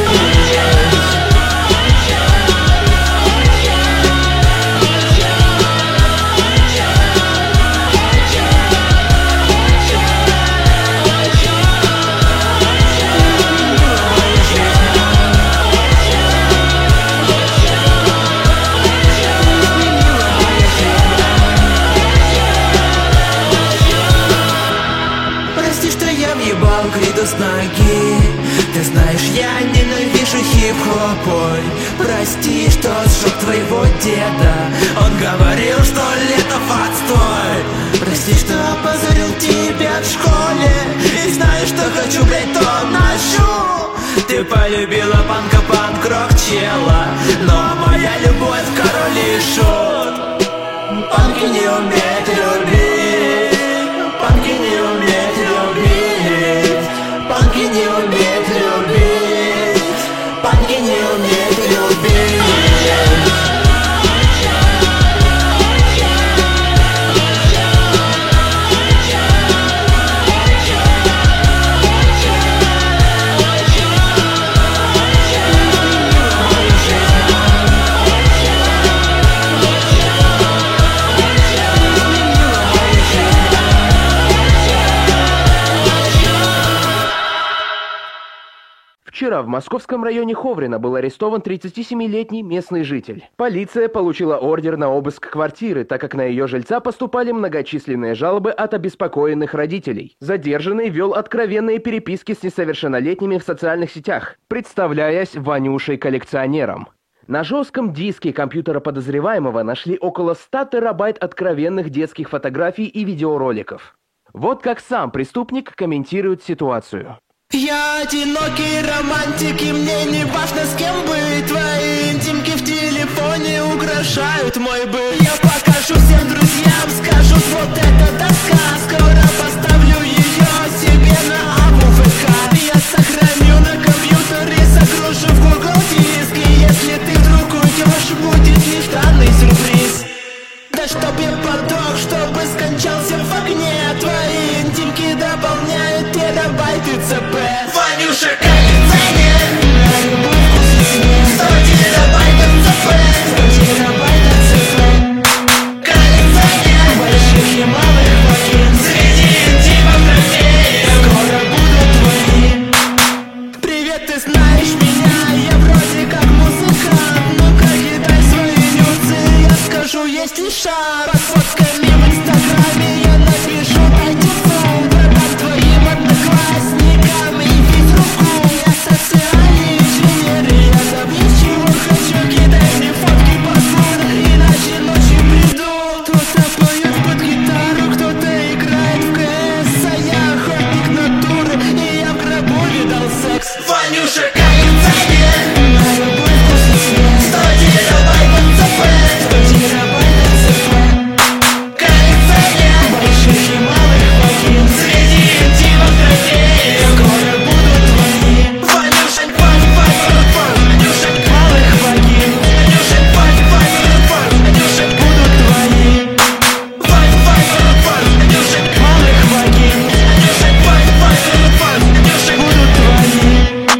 Прости, что я въебал криду с ноги. ты знаешь, я ненавижу хип-хоп. Ой, прости, что сжег твоего деда. Он говорил, что лето отстой. Прости, что опозорил тебя в школе. И знаешь, что хочу, блять, то ношу. Ты полюбила панка, панк-рок чела, но моя любовь король и шут. Панки не умеют любить, панки не умеют любить, панки не умеют любить, панки не умеют любить. Вчера в московском районе Ховрина был арестован тридцатисемилетний местный житель. Полиция получила ордер на обыск квартиры, так как на ее жильца поступали многочисленные жалобы от обеспокоенных родителей. Задержанный вел откровенные переписки с несовершеннолетними в социальных сетях, представляясь Ванюшей-коллекционером. На жестком диске компьютера подозреваемого нашли около ста терабайт откровенных детских фотографий и видеороликов. Вот как сам преступник комментирует ситуацию. Я одинокий романтик, и мне не важно, с кем быть. Твои интимки в телефоне украшают мой быт. Я покажу всем друзьям, скажу, вот эта доска. Скоро поставлю ее себе на АВК. Я сохраню на компьютере, загружу в Google Диск. И если ты вдруг уйдешь, будет нежданный сюрприз. Да чтоб я подох, чтобы скончался в огне. Твои интимки дополняют терабайты ЦП. Ванюша коллекционер, на любой вкус и цвет. Сто терабайтов ЦП, сто терабайтов ЦП. Коллекционер больших и малых вагин. Среди интимов друзей скоро будут твои. Привет, ты знаешь меня, я вроде как музыкант. Ну-ка кидай свои нюцы, я скажу, есть ли шанс. Под фотками в инстаграме я напишу пойти в пол. Продам твоим одноклассникам и физруку. Я социальный инженер, и я добьюсь чего хочу. Кидай мне фотки посуда, иначе ночью приду. Кто-то поет под гитару, кто-то играет в КС. А я охотник натуры, и я в гробу видал секс. Ванюша коллекционер, на любой вкус и цвет. Сто терабайтов ЦП, сто терабайтов ЦП. Коллекционер больших и малых вагин. Среди интимов друзей скоро будут твои. Ванюша, пань, пань, пань, Ванюша малых вагин. Ванюша, пань, пань, пань, Ванюша будут твои. Пань, пань, пань, Ванюша малых вагин. Ванюша, пань, пань, пань, Ванюша будут твои.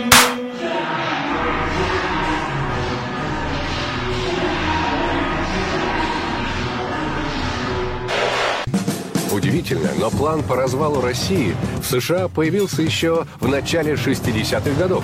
Удивительно, но план по развалу России в США появился еще в начале шестидесятых годов.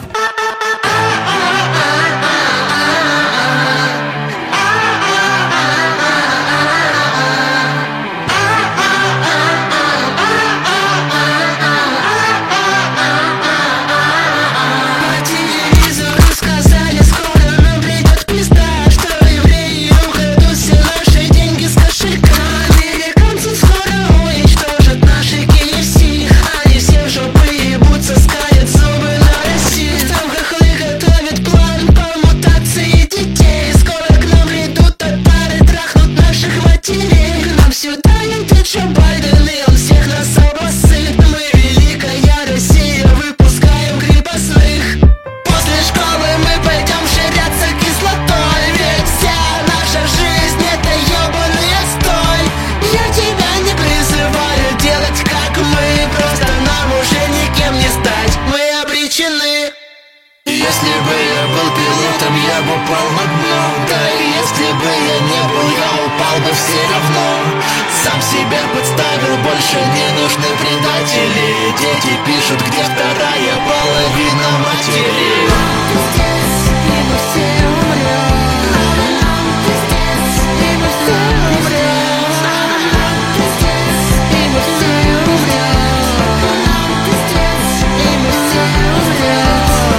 По телевизору сказали, скоро нам придет пизда, что евреи украдут все наши деньги с кошелька. Американцы скоро уничтожат наши кей эф си. Они все в жопы ебутся, скалят зубы на Россию. Там хохлы готовят план по мутации детей. Скоро к нам придут татары, трахнут наших матерей. К нам сюда идет Джо Байден, и он всех нас обоссыт. Мы великая Россия, выпускаем крепостных. После школы мы пойдем ширяться кислотой. Ведь вся наша жизнь это ебаный отстой. Я тебя не призываю делать как мы, просто нам уже никем не стать, мы обречены. Если бы я был пилотом, я бы упал на дно. Да и если бы я не был, я упал бы все равно. Сам себя подставил, больше не нужны предатели. Дети пишут, где вторая половина матери. Пиздец, и мы все умрем. Пиздец, и мы все умрем. Пиздец, и мы все умрем. Пиздец, и мы все умрем.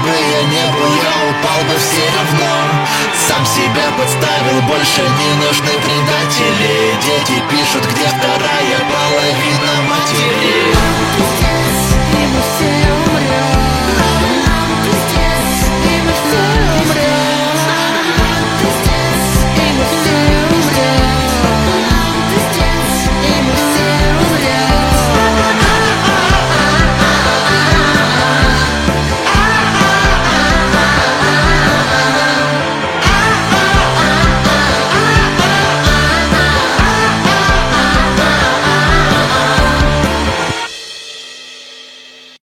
бы я не был, я упал бы все равно. Сам себя подставил, больше не нужны предатели. Дети пишут